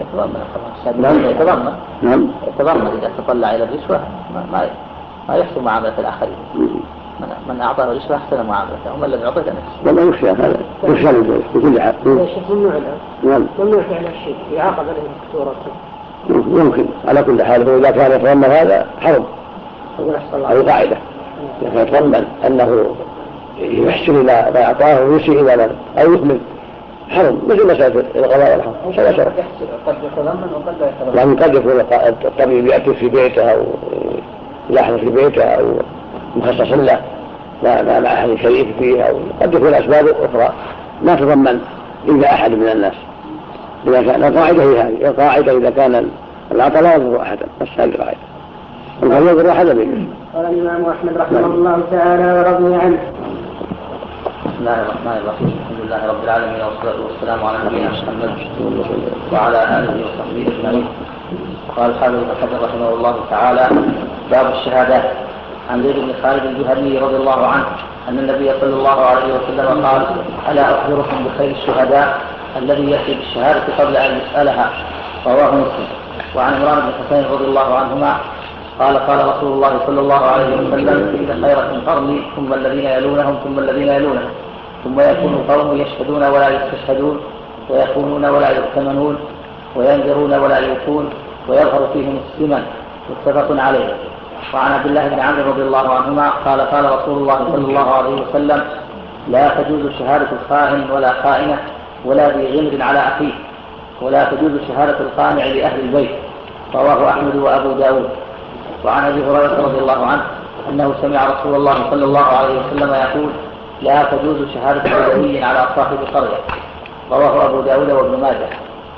يتضمن إذا تطلع إلى الرشوة ما يحسن معاملة الآخرين، من أعطاه رشوة أحسن معاملته، ومن لم يعطه نفسه. وما يخشى هذا يخشى بكل حال. ممنوع فعل الشيء يعاقب عليه الدكتور. يمكن على كل حال، إذا كان يتضمن هذا حرم، هذه قاعدة، إذا كان يتضمن أنه يحسن إلى ما أعطاه ويسيء إلى من أو يكمل حرم، مثل مسألة الغلاء والحرم قد يتضمن وقد لا يتضمن. يعني قد يكون الطبيب يأتي في بيته أو يلاحظ في بيته أو مخصص له ما مع أحد شريك فيه، أو قد يكون أسباب أخرى ما تضمن إلا أحد من الناس. إذا كان القاعدة هي هذه القاعدة، إذا كان العطاء لا يضر أحدا، بس هذه القاعدة وقال يضر أحدا منه. قال الإمام أحمد رحمه الله تعالى ورضي عنه. بسم الله الرحمن الرحيم، الحمد لله رب العالمين والصلاة والسلام على نبينا محمد وعلى آله وصحبه أجمعين. قال الحافظ ابن حجر رحمه الله تعالى: باب الشهادات. عن زيد بن خالد الجهني رضي الله عنه أن النبي صلى الله عليه وسلم قال: ألا أخبركم بخير الشهداء الذي يأتي بالشهادة قبل أن يسألها؟ رواه مسلم. وعن عمران بن حسين رضي الله عنهما قال: قال رسول الله صلى الله عليه وسلم: إن خيركم قرني ثم الذين يلونهم ثم الذين يلونهم، ثم يكون قوم يشهدون ولا يستشهدون، ويخونون ولا يؤتمنون، وينذرون ولا يوفون، ويظهر فيهم السمن. متفق عليه. وعن عبد الله بن عمرو رضي الله عنهما قال: قال رسول الله صلى الله عليه وسلم: لا تجوز شهادة الخائن ولا خائنة ولا ذي غمر على أخيه، ولا تجوز شهادة القانع لأهل البيت. رواه أحمد وأبو داود. وعن أبي هريرة رضي الله عنه أنه سمع رسول الله صلى الله عليه وسلم يقول: لا تجوز شهادة بدوي على صاحب قرية. رواه أبو داود وابن ماجه.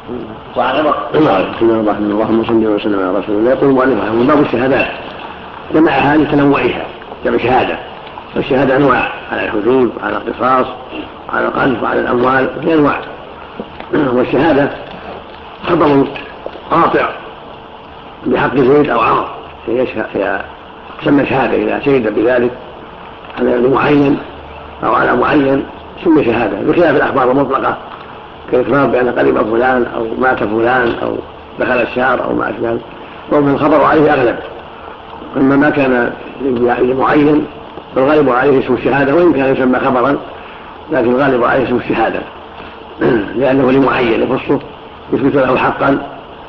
وعن عمر. بسم الله الرحمن الرحيم. اللهم صل وسلم على رسول الله. يقول المؤلف رحمه الله: باب الشهادات جمعها لتنوعها، جمع شهاده، والشهاده انواع: على الحدود، على القصاص، على القذف، على الاموال، في انواع. والشهاده خبر قاطع بحق زيد او عمرو، تسمى شهاده اذا شهد بذلك على معين او على معين سمي شهاده، بخلاف الاخبار المطلقه كالإخبار بأن قريب فلان أو مات فلان أو دخل الشهر أو ما أشبه، ومن الخبر عليه أغلب. أما ما كان لمعين فالغالب عليه اسم الشهادة، وإن كان يسمى خبرا لكن الغالب عليه اسم الشهادة لأنه لمعين يخصه، يثبت له حقا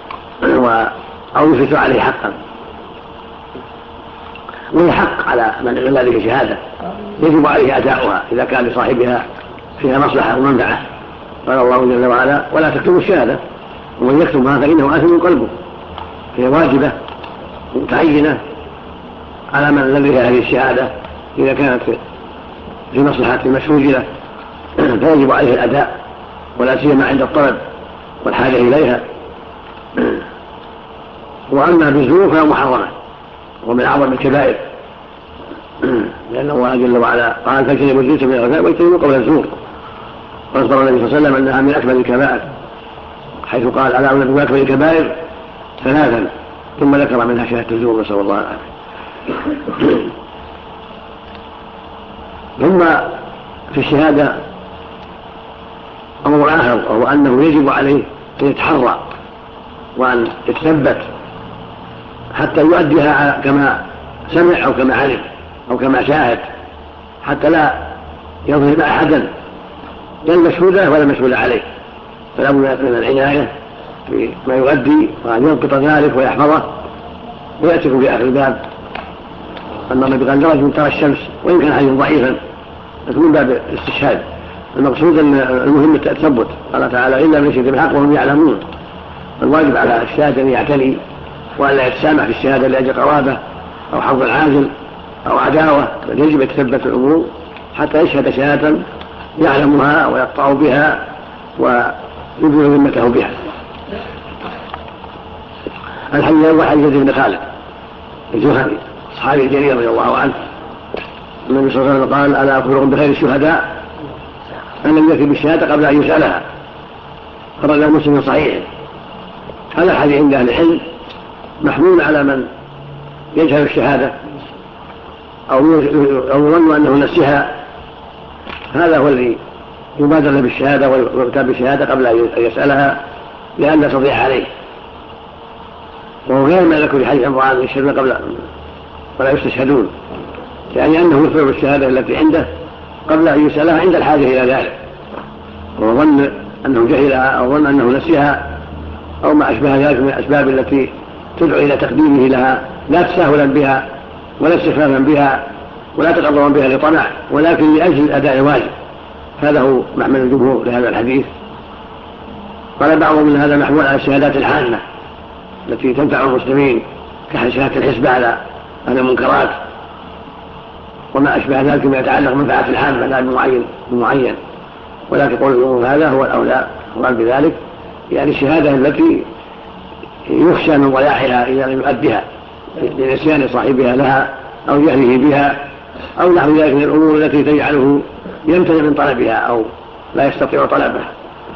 أو يثبت عليه حقا، وهي حق على من ذلك شهادة يجب عليه أداؤها إذا كان لصاحبها فيها مصلحة ومنفعة. قال الله جل وعلا: ولا تكتموا الشهادة، ومن يكتمها فإنه آثم قلبه. هي واجبة متعينة على من الذي هذه الشهادة إذا كانت في مصلحة المشهود له فيجب عليه الأداء، ولا سيما عند الطلب والحاجة إليها. وأما بالزور فهي محرمة ومن أعظم الكبائر، لأن الله جل وعلا قال: فاجتنبوا الرجس من الأوثان واجتنبوا قول الزور. واخبر النبي صلى الله عليه وسلم انها من اكبر الكبائر، حيث قال: الا انبئكم باكبر الكبائر ثلاثا، ثم ذكر منها شهاده الزور، نسال الله العافيه. ثم في الشهاده امر اخر، وهو انه يجب عليه ان يتحرى وان يتثبت حتى يؤديها كما سمع او كما علم او كما شاهد، حتى لا يظلم احدا لا المشهود له ولا المشهود عليه. فلا بد من العناية بما يؤدي وأن ينقط ذلك ويحفظه. ويأتيكم في آخر الباب أن النبي قال: لرجل ترى الشمس، وإن كان حديثا ضعيفا لكن من باب الاستشهاد. المقصود أن المهم التثبت. قال تعالى: إلا من يشهد بالحق وهم يعلمون. الواجب على الشاهد أن يعتني وأن لا يتسامح في الشهادة لأجل قرابة أو حظ العاجل أو عداوة، بل يجب يتثبت الأمور حتى يشهد شهادة يعلمها ويقطع بها ويبذل ذمته بها. الحديث الأول حديث زيد بن خالد الجهني الصحابي الجليل رضي الله عنه. النبي صلى الله عليه وسلم قال: ألا أخبركم بخير الشهداء أن لم يكن بالشهادة قبل أن يسألها. خرج مسلم صحيح. هذا الحديث عند أهل العلم محمول على من يجهل الشهادة أو يظن أنه نسيها، هذا هو الذي يبادر بالشهادة ويؤتى بالشهادة قبل أن يسألها لأن لا تضيع عليه. وهو غير ما ذكر في حديث عمران: يشهدون قبل ولا يستشهدون، يعني أنه يخبر بالشهادة التي عنده قبل أن يسألها عند الحاجة إلى ذلك، وظن أنه جهلها أو ظن أنه نسيها أو ما أشبه ذلك من الأسباب التي تدعو إلى تقديمه لها، لا تساهلا بها ولا استخفافا بها ولا تقربا بها لطمع، ولكن لأجل أداء الواجب. هذا هو محمل الجمهور لهذا الحديث. قال بعضهم من هذا محمول على الشهادات العامة التي تنفع المسلمين كشهادة الحسبة على المنكرات وما أشبه ذلك ما يتعلق منفعة العامة لا بمعين، ولكن قول الجمهور هذا هو الأولى قال بذلك، يعني الشهادة التي يخشى من ضياعها إذا لم يؤدها لنسيان صاحبها لها أو جهله بها أو نحو ذلك من الأمور التي تجعله يمتنع من طلبها أو لا يستطيع طلبها.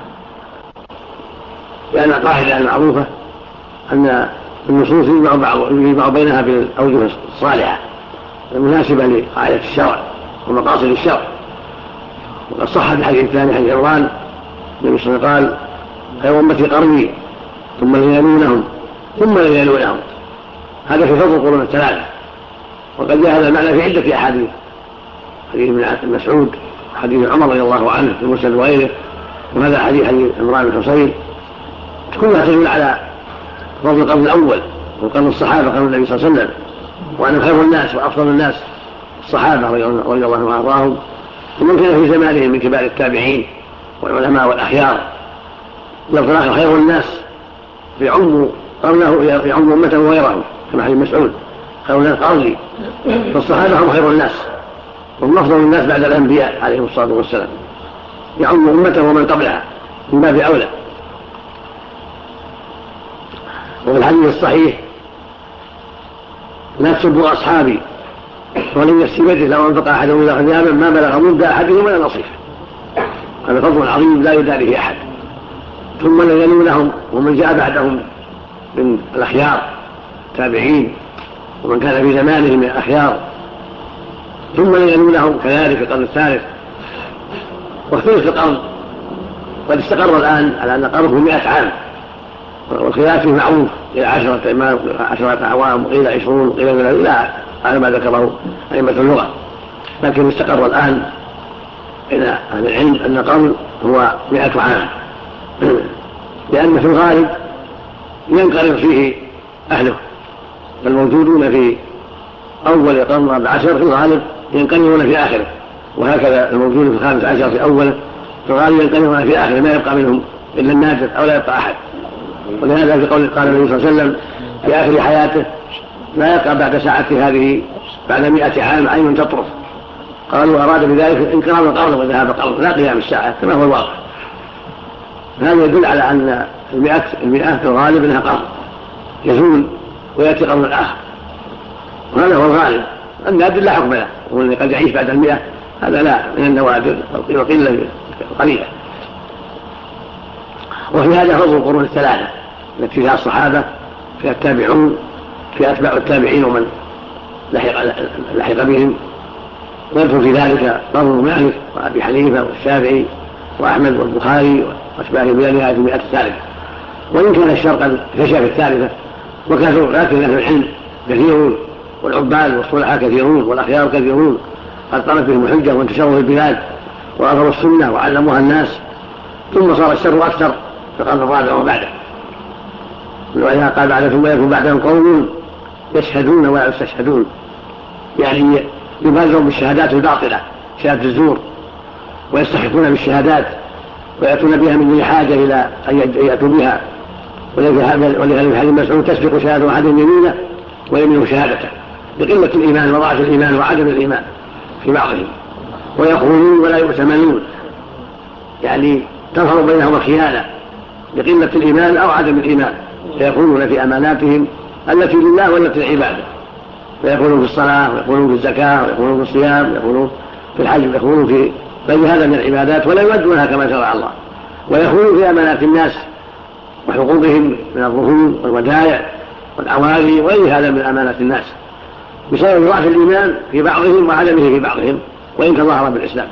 لأن القاعدة المعروفة أن النصوص يجمع بينها بالأوجه الصالحة المناسبة لقاعدة الشرع ومقاصد الشرع. وقد صح الحديث الثاني حديث عمران النبي صلى الله عليه وسلم قال: خير أمتي قرني ثم ليلونهم ثم ليلونهم. هذا في فضل القرون الثلاثة. وقد جاء هذا المعنى في عدة أحاديث: حديث ابن مسعود، حديث عمر رضي الله عنه في مسند وغيره، وهذا حديث عمران بن حصين، كلها تدل على فضل القرن الأول وقرن الصحابة قرن النبي صلى الله عليه وسلم، وأن خير الناس وأفضل الناس الصحابة رضي الله عنهم وأرضاهم، ومن كان في زمانهم من كبار التابعين والعلماء والأخيار. لو خير الناس يعم قرنه يعم أمته وغيرهم، كما حديث مسعود: خير الناس قرني. فالصحابة هم خير الناس وهم أفضل الناس بعد الأنبياء عليهم الصلاة والسلام، يعم أمته ومن قبلها من باب أولى. وفي الحديث الصحيح لا تسبوا أصحابي ولن يفسي بيته لو أنفق أحدهم إلى خذابا ما بلغ مد أحدهم ولا نصيفه. هذا فضل عظيم لا يداريه أحد. ثم الذين يلونهم ومن جاء بعدهم من الأخيار التابعين ومن كان في زمانهم من الأخيار، ثم الذين يلونهم كذلك في القرن الثالث. واختلف القرن، قد استقر الآن على أن قرنه 100 عام، والخلاف فيه معروف إلى 10 أعوام وقيل 20 وقيل 30 لا على ما ذكره أئمة اللغة، لكن استقر الآن إلى أهل العلم أن القرن هو 100 عام، لأن في الغالب ينقرض فيه أهله، فالموجودون في أول القرن 14 في الغالب ينقرضون في آخره، وهكذا الموجود في 15 في أوله في الغالب ينقرضون في آخره، ما يبقى منهم إلا النادر أو لا يبقى أحد. ولهذا في قول قال النبي صلى الله عليه وسلم في آخر حياته لا يبقى بعد ساعته هذه بعد 100 عام عين تطرف. قالوا أراد بذلك انقراض القرن وذهاب القرن لا قيام الساعة كما هو الواقع. هذا يدل على أن المئة في الغالب أنها قرن يزول ويأتي قرن الآخر، وهذا هو الغالب. النادر لا حكم له، ومن قد يعيش بعد 100 هذا لا من النوادر وقلة قليلة. وفي هذا فضل القرون الثلاثة التي فيها الصحابة، فيها التابعون، فيها أتباع التابعين ومن لحق بهم، ويدخل في ذلك قرن مالك وأبي حنيفة والشافعي وأحمد والبخاري وأتباعهم إلى نهاية 100 الثالثة. وإن كان الشرق انتشر في الثالثة وكثر، لكن أهل العلم كثيرون والعباد والصلحاء كثيرون والأخيار كثيرون قد قامت بهم الحجة وانتشروا في البلاد وأظهروا السنة وعلموها الناس، ثم صار الشر أكثر في القرن الرابع وبعده. وإذا قال بعد ثم يكون بعدهم قوم يشهدون ولا يستشهدون، يعني يبادرون بالشهادات الباطلة شهادة الزور، ويستحقون بالشهادات ويأتون بها من دون حاجة إلى أن يأتوا بها. ولهذا حديث مسعود تسبق شهادة أحدهم يمينه ويمينه شهادته، بقلة الإيمان وضعف الإيمان وعدم الإيمان في بعضهم. ويخونون ولا يؤتمنون، يعني تظهر بينهم الخيانة بقلة الإيمان أو عدم الإيمان، فيخونون في أماناتهم التي لله والتي لعباده، فيخونون في الصلاة ويخونون في الزكاة ويخونون في الصيام ويخونون في الحج ويخونون في غير هذا من العبادات ولا يؤدونها كما شرع الله، ويخونون في أمانات الناس وحقوقهم من الرهون والودائع والعواري وغير هذا من أمانات الناس بسبب ضعف الإيمان في بعضهم وعدمه في بعضهم وإن تظاهر بالإسلام.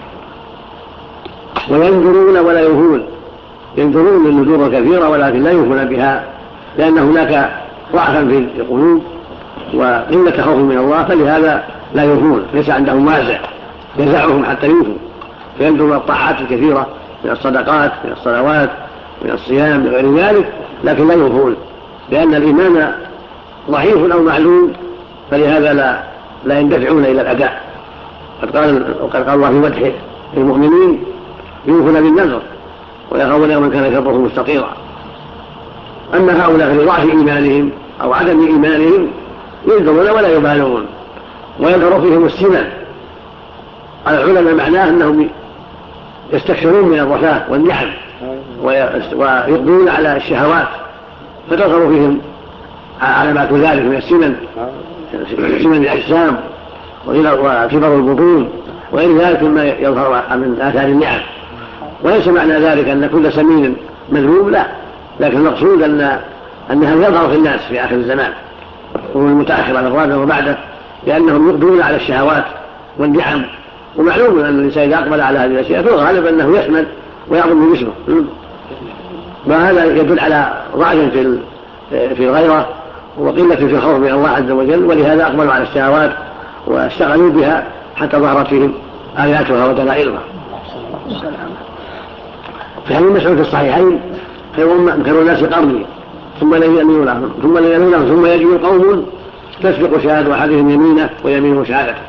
وينذرون ولا يوفون، ينذرون النذور كثيرة ولكن لا يوفون بها، لأن هناك ضعفا في القلوب وقلة خوف من الله، فلهذا لا يوفون، ليس عندهم وازع يزعهم حتى يوفوا، فينذرون الطاعات الكثيرة من الصدقات من الصلوات من الصيام من غير ذلك، لكن لا يوفون لأن الإيمان ضعيف أو معلوم، فلهذا لا يندفعون إلى الأداء. وقد قال الله في مدح المؤمنين يوفون بالنذر ويخافون يوما كان شره مستطيرا. أما هؤلاء لضعف إيمانهم أو عدم إيمانهم ينذرون ولا يبالون ويظهر فيهم السمن. على العلماء معناه أنهم يستكثرون من الرفاه والنعم ويقضون على الشهوات، فتظهر فيهم علامات ذلك من السمن، سمن الأجسام وكبر البطون وغير ذلك مما يظهر من آثار النعم. وليس معنى ذلك أن كل سمين مذموم، لا، لكن المقصود أنها يظهر في الناس في آخر الزمان والمتأخر على الرابع وبعده، لأنهم يقضون على الشهوات والنعم. ومعلوم أن الإنسان إذا أقبل على هذه الأشياء فالغالب أنه يحمل ويعظم جسمه، وهذا يدل على ضعف في الغيرة وقلة في الخوف من الله عز وجل، ولهذا أقبلوا على الشهوات واشتغلوا بها حتى ظهرت فيهم آياتها ودلائلها. في حديث مسعود في الصحيحين خير الناس قرني ثم يلونهم ثم يجي قوم تسبق شهادة أحدهم يمينه ويمينه شهادته.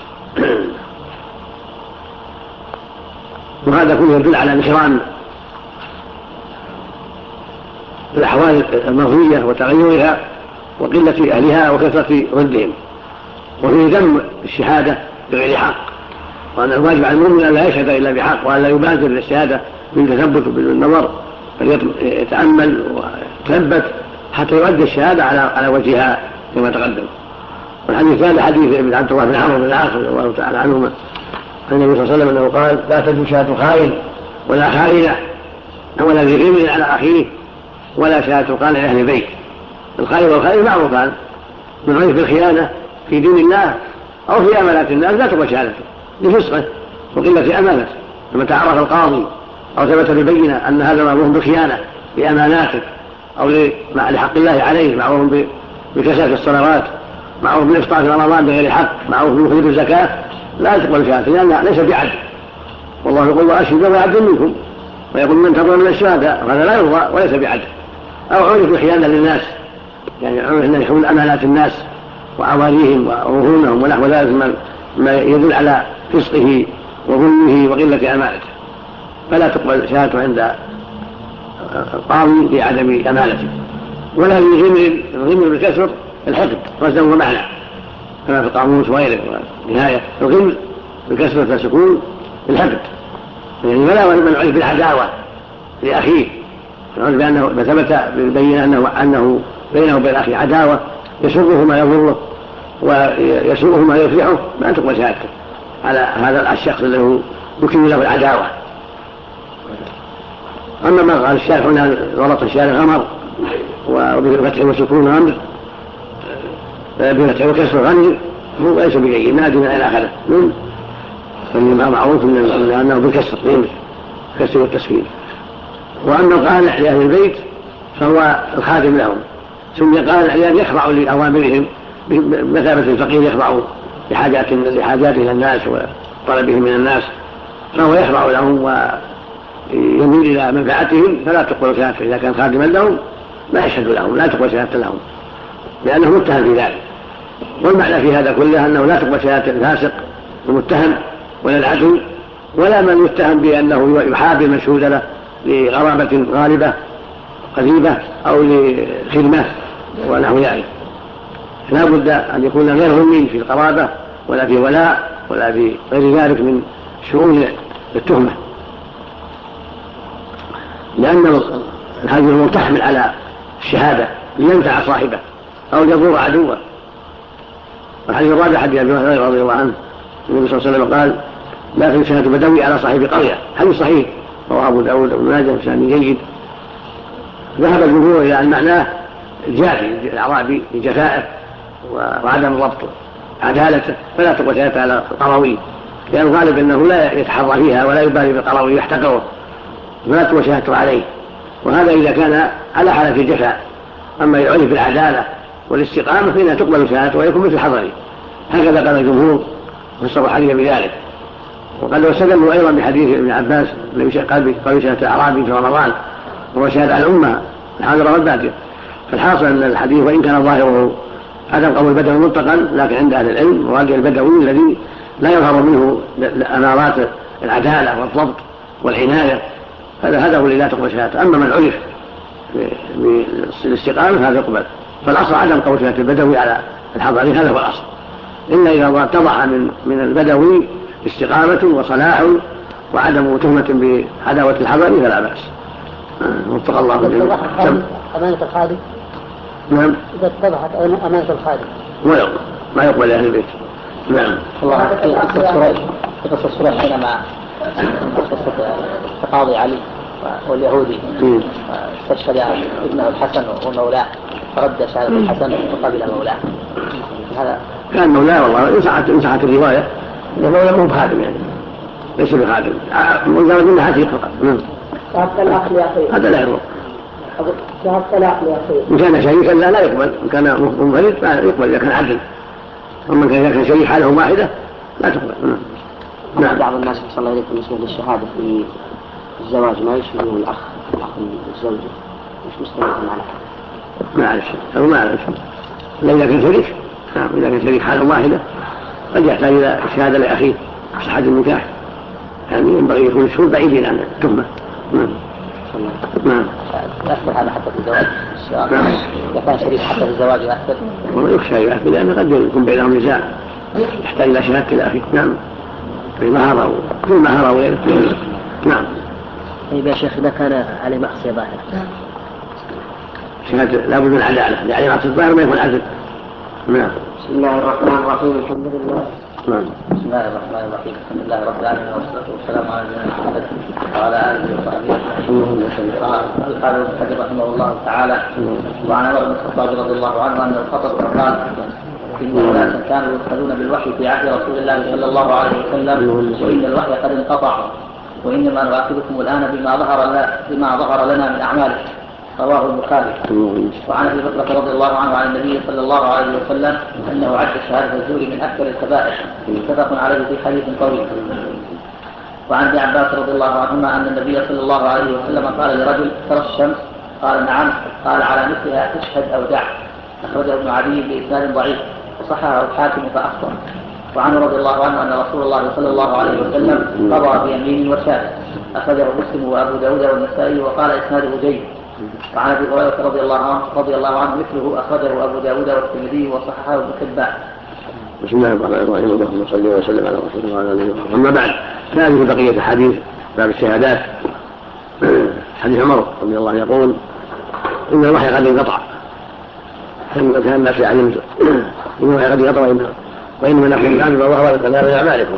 وهذا كله يدل على انحرام الأحوال المرضية وتغيرها وقلة أهلها وكثرة ردهم. وفيه ذم الشهادة بغير حق، وأن الواجب على المؤمن أن لا يشهد إلا بحق، وأن لا يبادر للشهادة بالتثبت بالنظر، بل يتأمل ويتثبت حتى يؤدي الشهادة على وجهها كما تقدم. والحديث هذا حديث ابن عبد الله بن عمرو بن العاص رضي الله تعالى عنهما عن النبي صلى الله عليه وسلم أنه قال: لا تجوز شهادة خائن ولا خائنة ولا ذي غيم على أخيه ولا شهادة قال لأهل البيت. الخائن والخائن معروفان، من عرف بالخيانة في دين الله أو في أمانات الناس لا تقبل شهادته لفسقه وقلة أمانته. لما تعرف القاضي أو ثبت بالبينة أن هذا معروف بالخيانة بأماناته أو لحق الله عليه، معروف بكساد الصلوات، معروف بالإفطار في رمضان بغير حق، معروف بمخرج الزكاة، لا تقبل شهادته لأنها ليس بعدل. والله يقول: وأشهد ذوي عدل منكم، ويقول: من ترضى من الشهداء، هذا لا يرضى وليس بعدل. أو عرف الخيانة للناس، يعني عرف أن يخون أمانات الناس وعواريهم ورهونهم ونحو ذلك ما يدل على فسقه وظلمه وقلة أمانته، فلا تقبل شهادته عند القاضي لعدم أمانته. ولا الغمر بالكسر الحقد وزن ومعنى كما في القاموس وغيره. نهاية الغمر بالكسر سكون الحقد، يعني ولا من عرف بالعداوة لأخيه، يعرف بأنه ثبت بالبينة أنه بينه وبين أخيه عداوة يسره ما يضره ويسوءه ما يفرحه، ما تقبل شهادته على هذا الشخص الذي يكون له العداوة. أما ما قال الشارح هنا غلط الشارح غمر وبفتح وسكون غمر بفتح وكسر غمر هو ليس بجيد، نادي من أين أخذه فإنما معروف أنه بالكسر كسر والتسكين. وأما القانع لأهل البيت فهو الخادم لهم، ثم قانع لأن يخضع لأوامرهم بمثابة الفقير يخضع لحاجات إلى الناس وطلبهم من الناس، فهو يخضع لهم ويميل إلى منفعتهم، فلا تقبل شهادته. إذا كان خادما لهم لا يشهد لهم، لا تقبل شهادته لهم لأنه متهم في ذلك. والمعنى في هذا كله أنه لا تقبل شهادة الفاسق المتهم ولا العدل ولا من يتهم بأنه يحابي المشهود له لغرابة غالبة قريبة أو لخدمة ونحو ذلك. لا بد أن يكون غير ظلمين في القرابة ولا في ولاء ولا في غير ذلك من شؤون التهمة، لأن هذا المتحمل على الشهادة لينفع صاحبه أو يضر عدوه. والحديث الرابع حديث أبي هريرة رضي الله عنه النبي صلى الله عليه وسلم قال: لا تجوز شهادة بدوي على صاحب قرية. حديث صحيح رواه أبو داود وابن ماجه بسند جيد. ذهب الجمهور إلى أن معناه الجافي الأعرابي بجفائه وعدم ضبط عدالته، فلا تقبل شهادته على القروي، لأن الغالب أنه لا يتحرى فيها ولا يبالي بالقروي يحتقره، فلا تقبل شهادته عليه. وهذا إذا كان على حالة الجفاء. أما يعرف بالعدالة والاستقامة فإنها تقبل شهادته ويكون مثل الحضري. هكذا قال الجمهور وفسروا الحديث بذلك. وقد استدلوا أيضا بحديث ابن عباس الذي قال شهادة الأعرابي في رمضان وهو شهادة على الأمة الحاضرة والبادية. فالحاصل أن الحديث وإن كان ظاهره عدم قول البدوي مطلقا، لكن عند أهل العلم مراد البدوي الذي لا يظهر منه أمارات العدالة والضبط والعناية، هذا هو الذي لا تقبل شهادته. أما من عرف بالاستقامة هذا يقبل. فالأصل عدم قول شهادة البدوي على الحضري، هذا هو الأصل، إلا إذا اتضح من البدوي استقامة وصلاح وعدم تهمة بعداوة الحضري فلا بأس. وفق الله إذا أمانة الخادم. نعم. إذا اتضحت أمانة الخادم ما يقبل لأهل البيت. نعم. الله في قصة سريح حينما قصة تقاضي علي واليهودي استشهد ابنه الحسن ومولاه فرد شهادة الحسن وقبل مولاه. هذا كان مولاه والله إن صحت الرواية إنه مولاه مو بخادم، يعني ليس بخادم، مجرد إنه حقيقة فقط. شهادة العقل يا أخي. هذا لا يروح. شهادة العقل يا أخي. إن كان شريكا لا يقبل، إن كان منفرد لا يقبل إذا كان عدل. أما إذا كان شريك حاله واحدة لا تقبل. نعم. بعض الناس صلى الله عليه وسلم بالنسبة للشهادة في الزواج ما يشبهه الأخ الزوجة، مش مستوى معنا. ما أعرف أو ما أعرف. إذا كان شريك، نعم، إذا كان شريك حاله واحدة قد يحتاج إلى شهادة لأخيه في صحة النكاح، يعني ينبغي يكون الشهود بعيدين عن التهمة. نعم. يأثر هذا حتى في الزواج. إذا كان شريك حتى في الزواج يأثر. ويخشى يأثر لأن قد يكون بينهم نزاع يحتاج إلى شهادة الأخي. نعم. في المهر وغيره. نعم. طيب يا شيخ، إذا كان عليه معصية ظاهرة شهادة لا بد من العدالة، يعني معصية الظاهر ما يكون عدل. نعم. بسم الله الرحمن الرحيم. الحمد لله. بسم الله الرحمن الرحيم. الحمد لله رب العالمين والصلاة والسلام على نبينا محمد وعلى آله وصحبه أجمعين. قال ابن حجر رحمه الله تعالى: وعن عمر بن الخطاب رضي الله عنه أن الخطب قال: إن أناسا كانوا يؤخذون بالوحي في عهد رسول الله صلى الله عليه وسلم وإن الوحي قد انقطع وإنما نؤاخذكم الآن بما ظهر لنا من أعماله. رواه البخاري. وعن ابي بكر رضي الله عنه عن النبي صلى الله عليه وسلم انه عد شهاده الزور من اكثر الكبائر، متفق عليه في حديث طويل. وعن ابن عباس رضي الله عنهما ان النبي صلى الله عليه وسلم قال لرجل: ترى الشمس؟ قال: نعم. قال: على مثلها تشهد او دع. اخرجه ابن عدي باسناد ضعيف وصححه الحاكم فاخطا. وعنه رضي الله عنه ان رسول الله صلى الله عليه وسلم قضى بيمين وشهاده. اخرجه مسلم وابو داود والنسائي وقال اسناده جيد. وعن ابي هريره رضي الله عنه مثله اخرجه ابو داود والترمذي وصححه ابن حبان. بسم الله الرحمن الرحيم. اللهم صل وسلم على رسول الله وعلى اله وصحبه. اما بعد، هذه بقيه حديث باب الشهادات. حديث عمر رضي الله عنه يقول: ان الوحي قد انقطع، كان الناس يعلمون ان الوحي قد انقطع وانما نحن الان بما ظهر لنا من اعمالكم.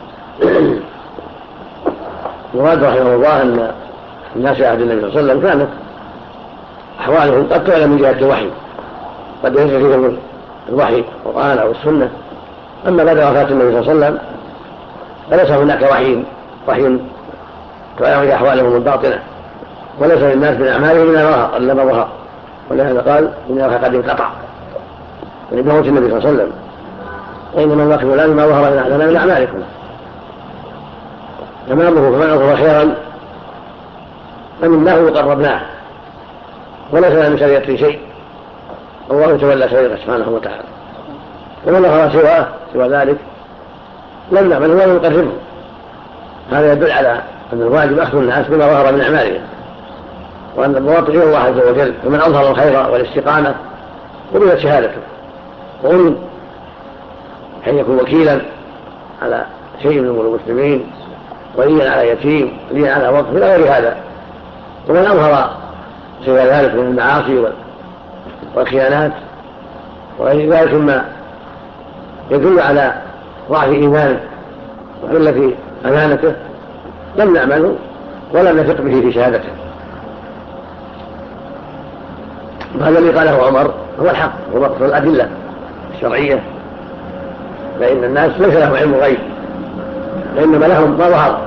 مراد رحمه الله ان الناس في عهد النبي صلى الله عليه وسلم كانت أحوالهم قد تعلم من جهة الوحي، قد ينزل فيهم الوحي القرآن أو السنة. أما بعد وفاة النبي صلى الله عليه وسلم فليس هناك وحي تعلم أحوالهم الباطنة، وليس للناس من أعمالهم إلا ما ظهر، ولهذا قال: إن الوحي قد انقطع عند موت النبي صلى الله عليه وسلم، وإنما نؤخذ الآن ما ظهر لنا من أعمالكم. تمامه فمن أظهر خيرا فمنه قربناه، وليس لنا من شريعته شيء، الله يتولى شريعته سبحانه وتعالى. ومن أظهر سوى ذلك لم نعمل ولا نقربه. هذا يدل على أن الواجب أخذ الناس بما ظهر من أعمالهم، وأن المواطن إلى الله عز وجل، ومن أظهر الخير والاستقامة قبلت شهادته، وأمن أن يكون وكيلا على شيء من أمور المسلمين، وليا على يتيم، وليا على وقف، إلى غير هذا. ومن أظهر سوى ذلك من المعاصي والخيانات وغير ذلك مما يدل على ضعف إيمانه وقلة أمانته لم نعمله ولم نثق به في شهادته. وهذا الذي قاله عمر هو الحق، هو مقصود الأدلة الشرعية، فإن الناس ليس لهم علم غيب، وإنما لهم ما ظهر.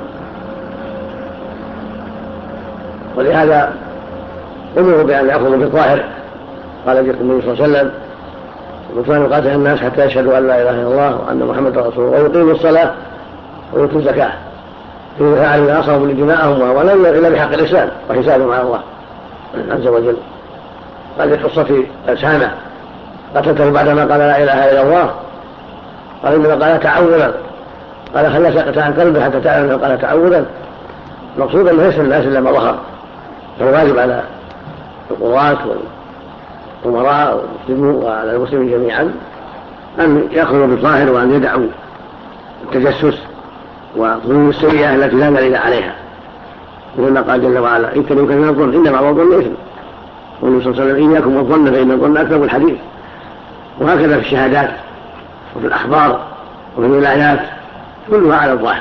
ولهذا أمروا بأن يأخذوا بالظاهر. قال النبي صلى الله عليه وسلم: وكان يقاتل الناس حتى يشهدوا أن لا إله إلا الله وأن محمدا رسول الله ويقيموا الصلاة ويؤتوا الزكاة، إذا فعلوا أصابوا لدماءهم ولن إلا بحق الإسلام وحسابهم على الله عز وجل. قال في قصة أسامة: قتلته بعدما قال لا إله إلا الله، قال إنما قال تعوذا، قال خلى ساقط عن قلبه حتى تعلم أنه قال تعوذا. مقصودا ليس الناس إلا ما ظهر، فالواجب على القضاة والأمراء وعلى المسلمين جميعا أن يأخذوا بالظاهر وأن يدعوا التجسس والظنون السيئة التي لا دليل عليها، مثل ما قال جل وعلا: إن كانوا من الظن إنما هو الظن إثم. والنبي صلى الله عليه وسلم: إياكم والظن فإن الظن أكذب الحديث. وهكذا في الشهادات وفي الأخبار وفي الولايات كلها على الظاهر.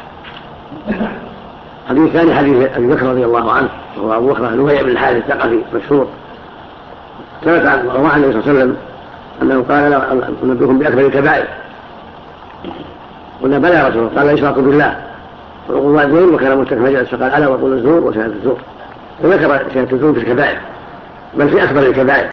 حديث ثاني حديث أبي بكر رضي الله عنه، وهو أبو بكر نهيع بن الحارث الثقفي مشهور، ثبت عن النبي صلى الله عليه وسلم أنه قال: أنبئكم بأكبر الكبائر. قلنا: بلى يا رسول الله. قال: الإشراك بالله وعقوق الوالدين وكلام المستكبرين، فقال: ألا وقول الزور وشهادة الزور. فذكر شهادة الزور في الكبائر، بل في أكبر الكبائر،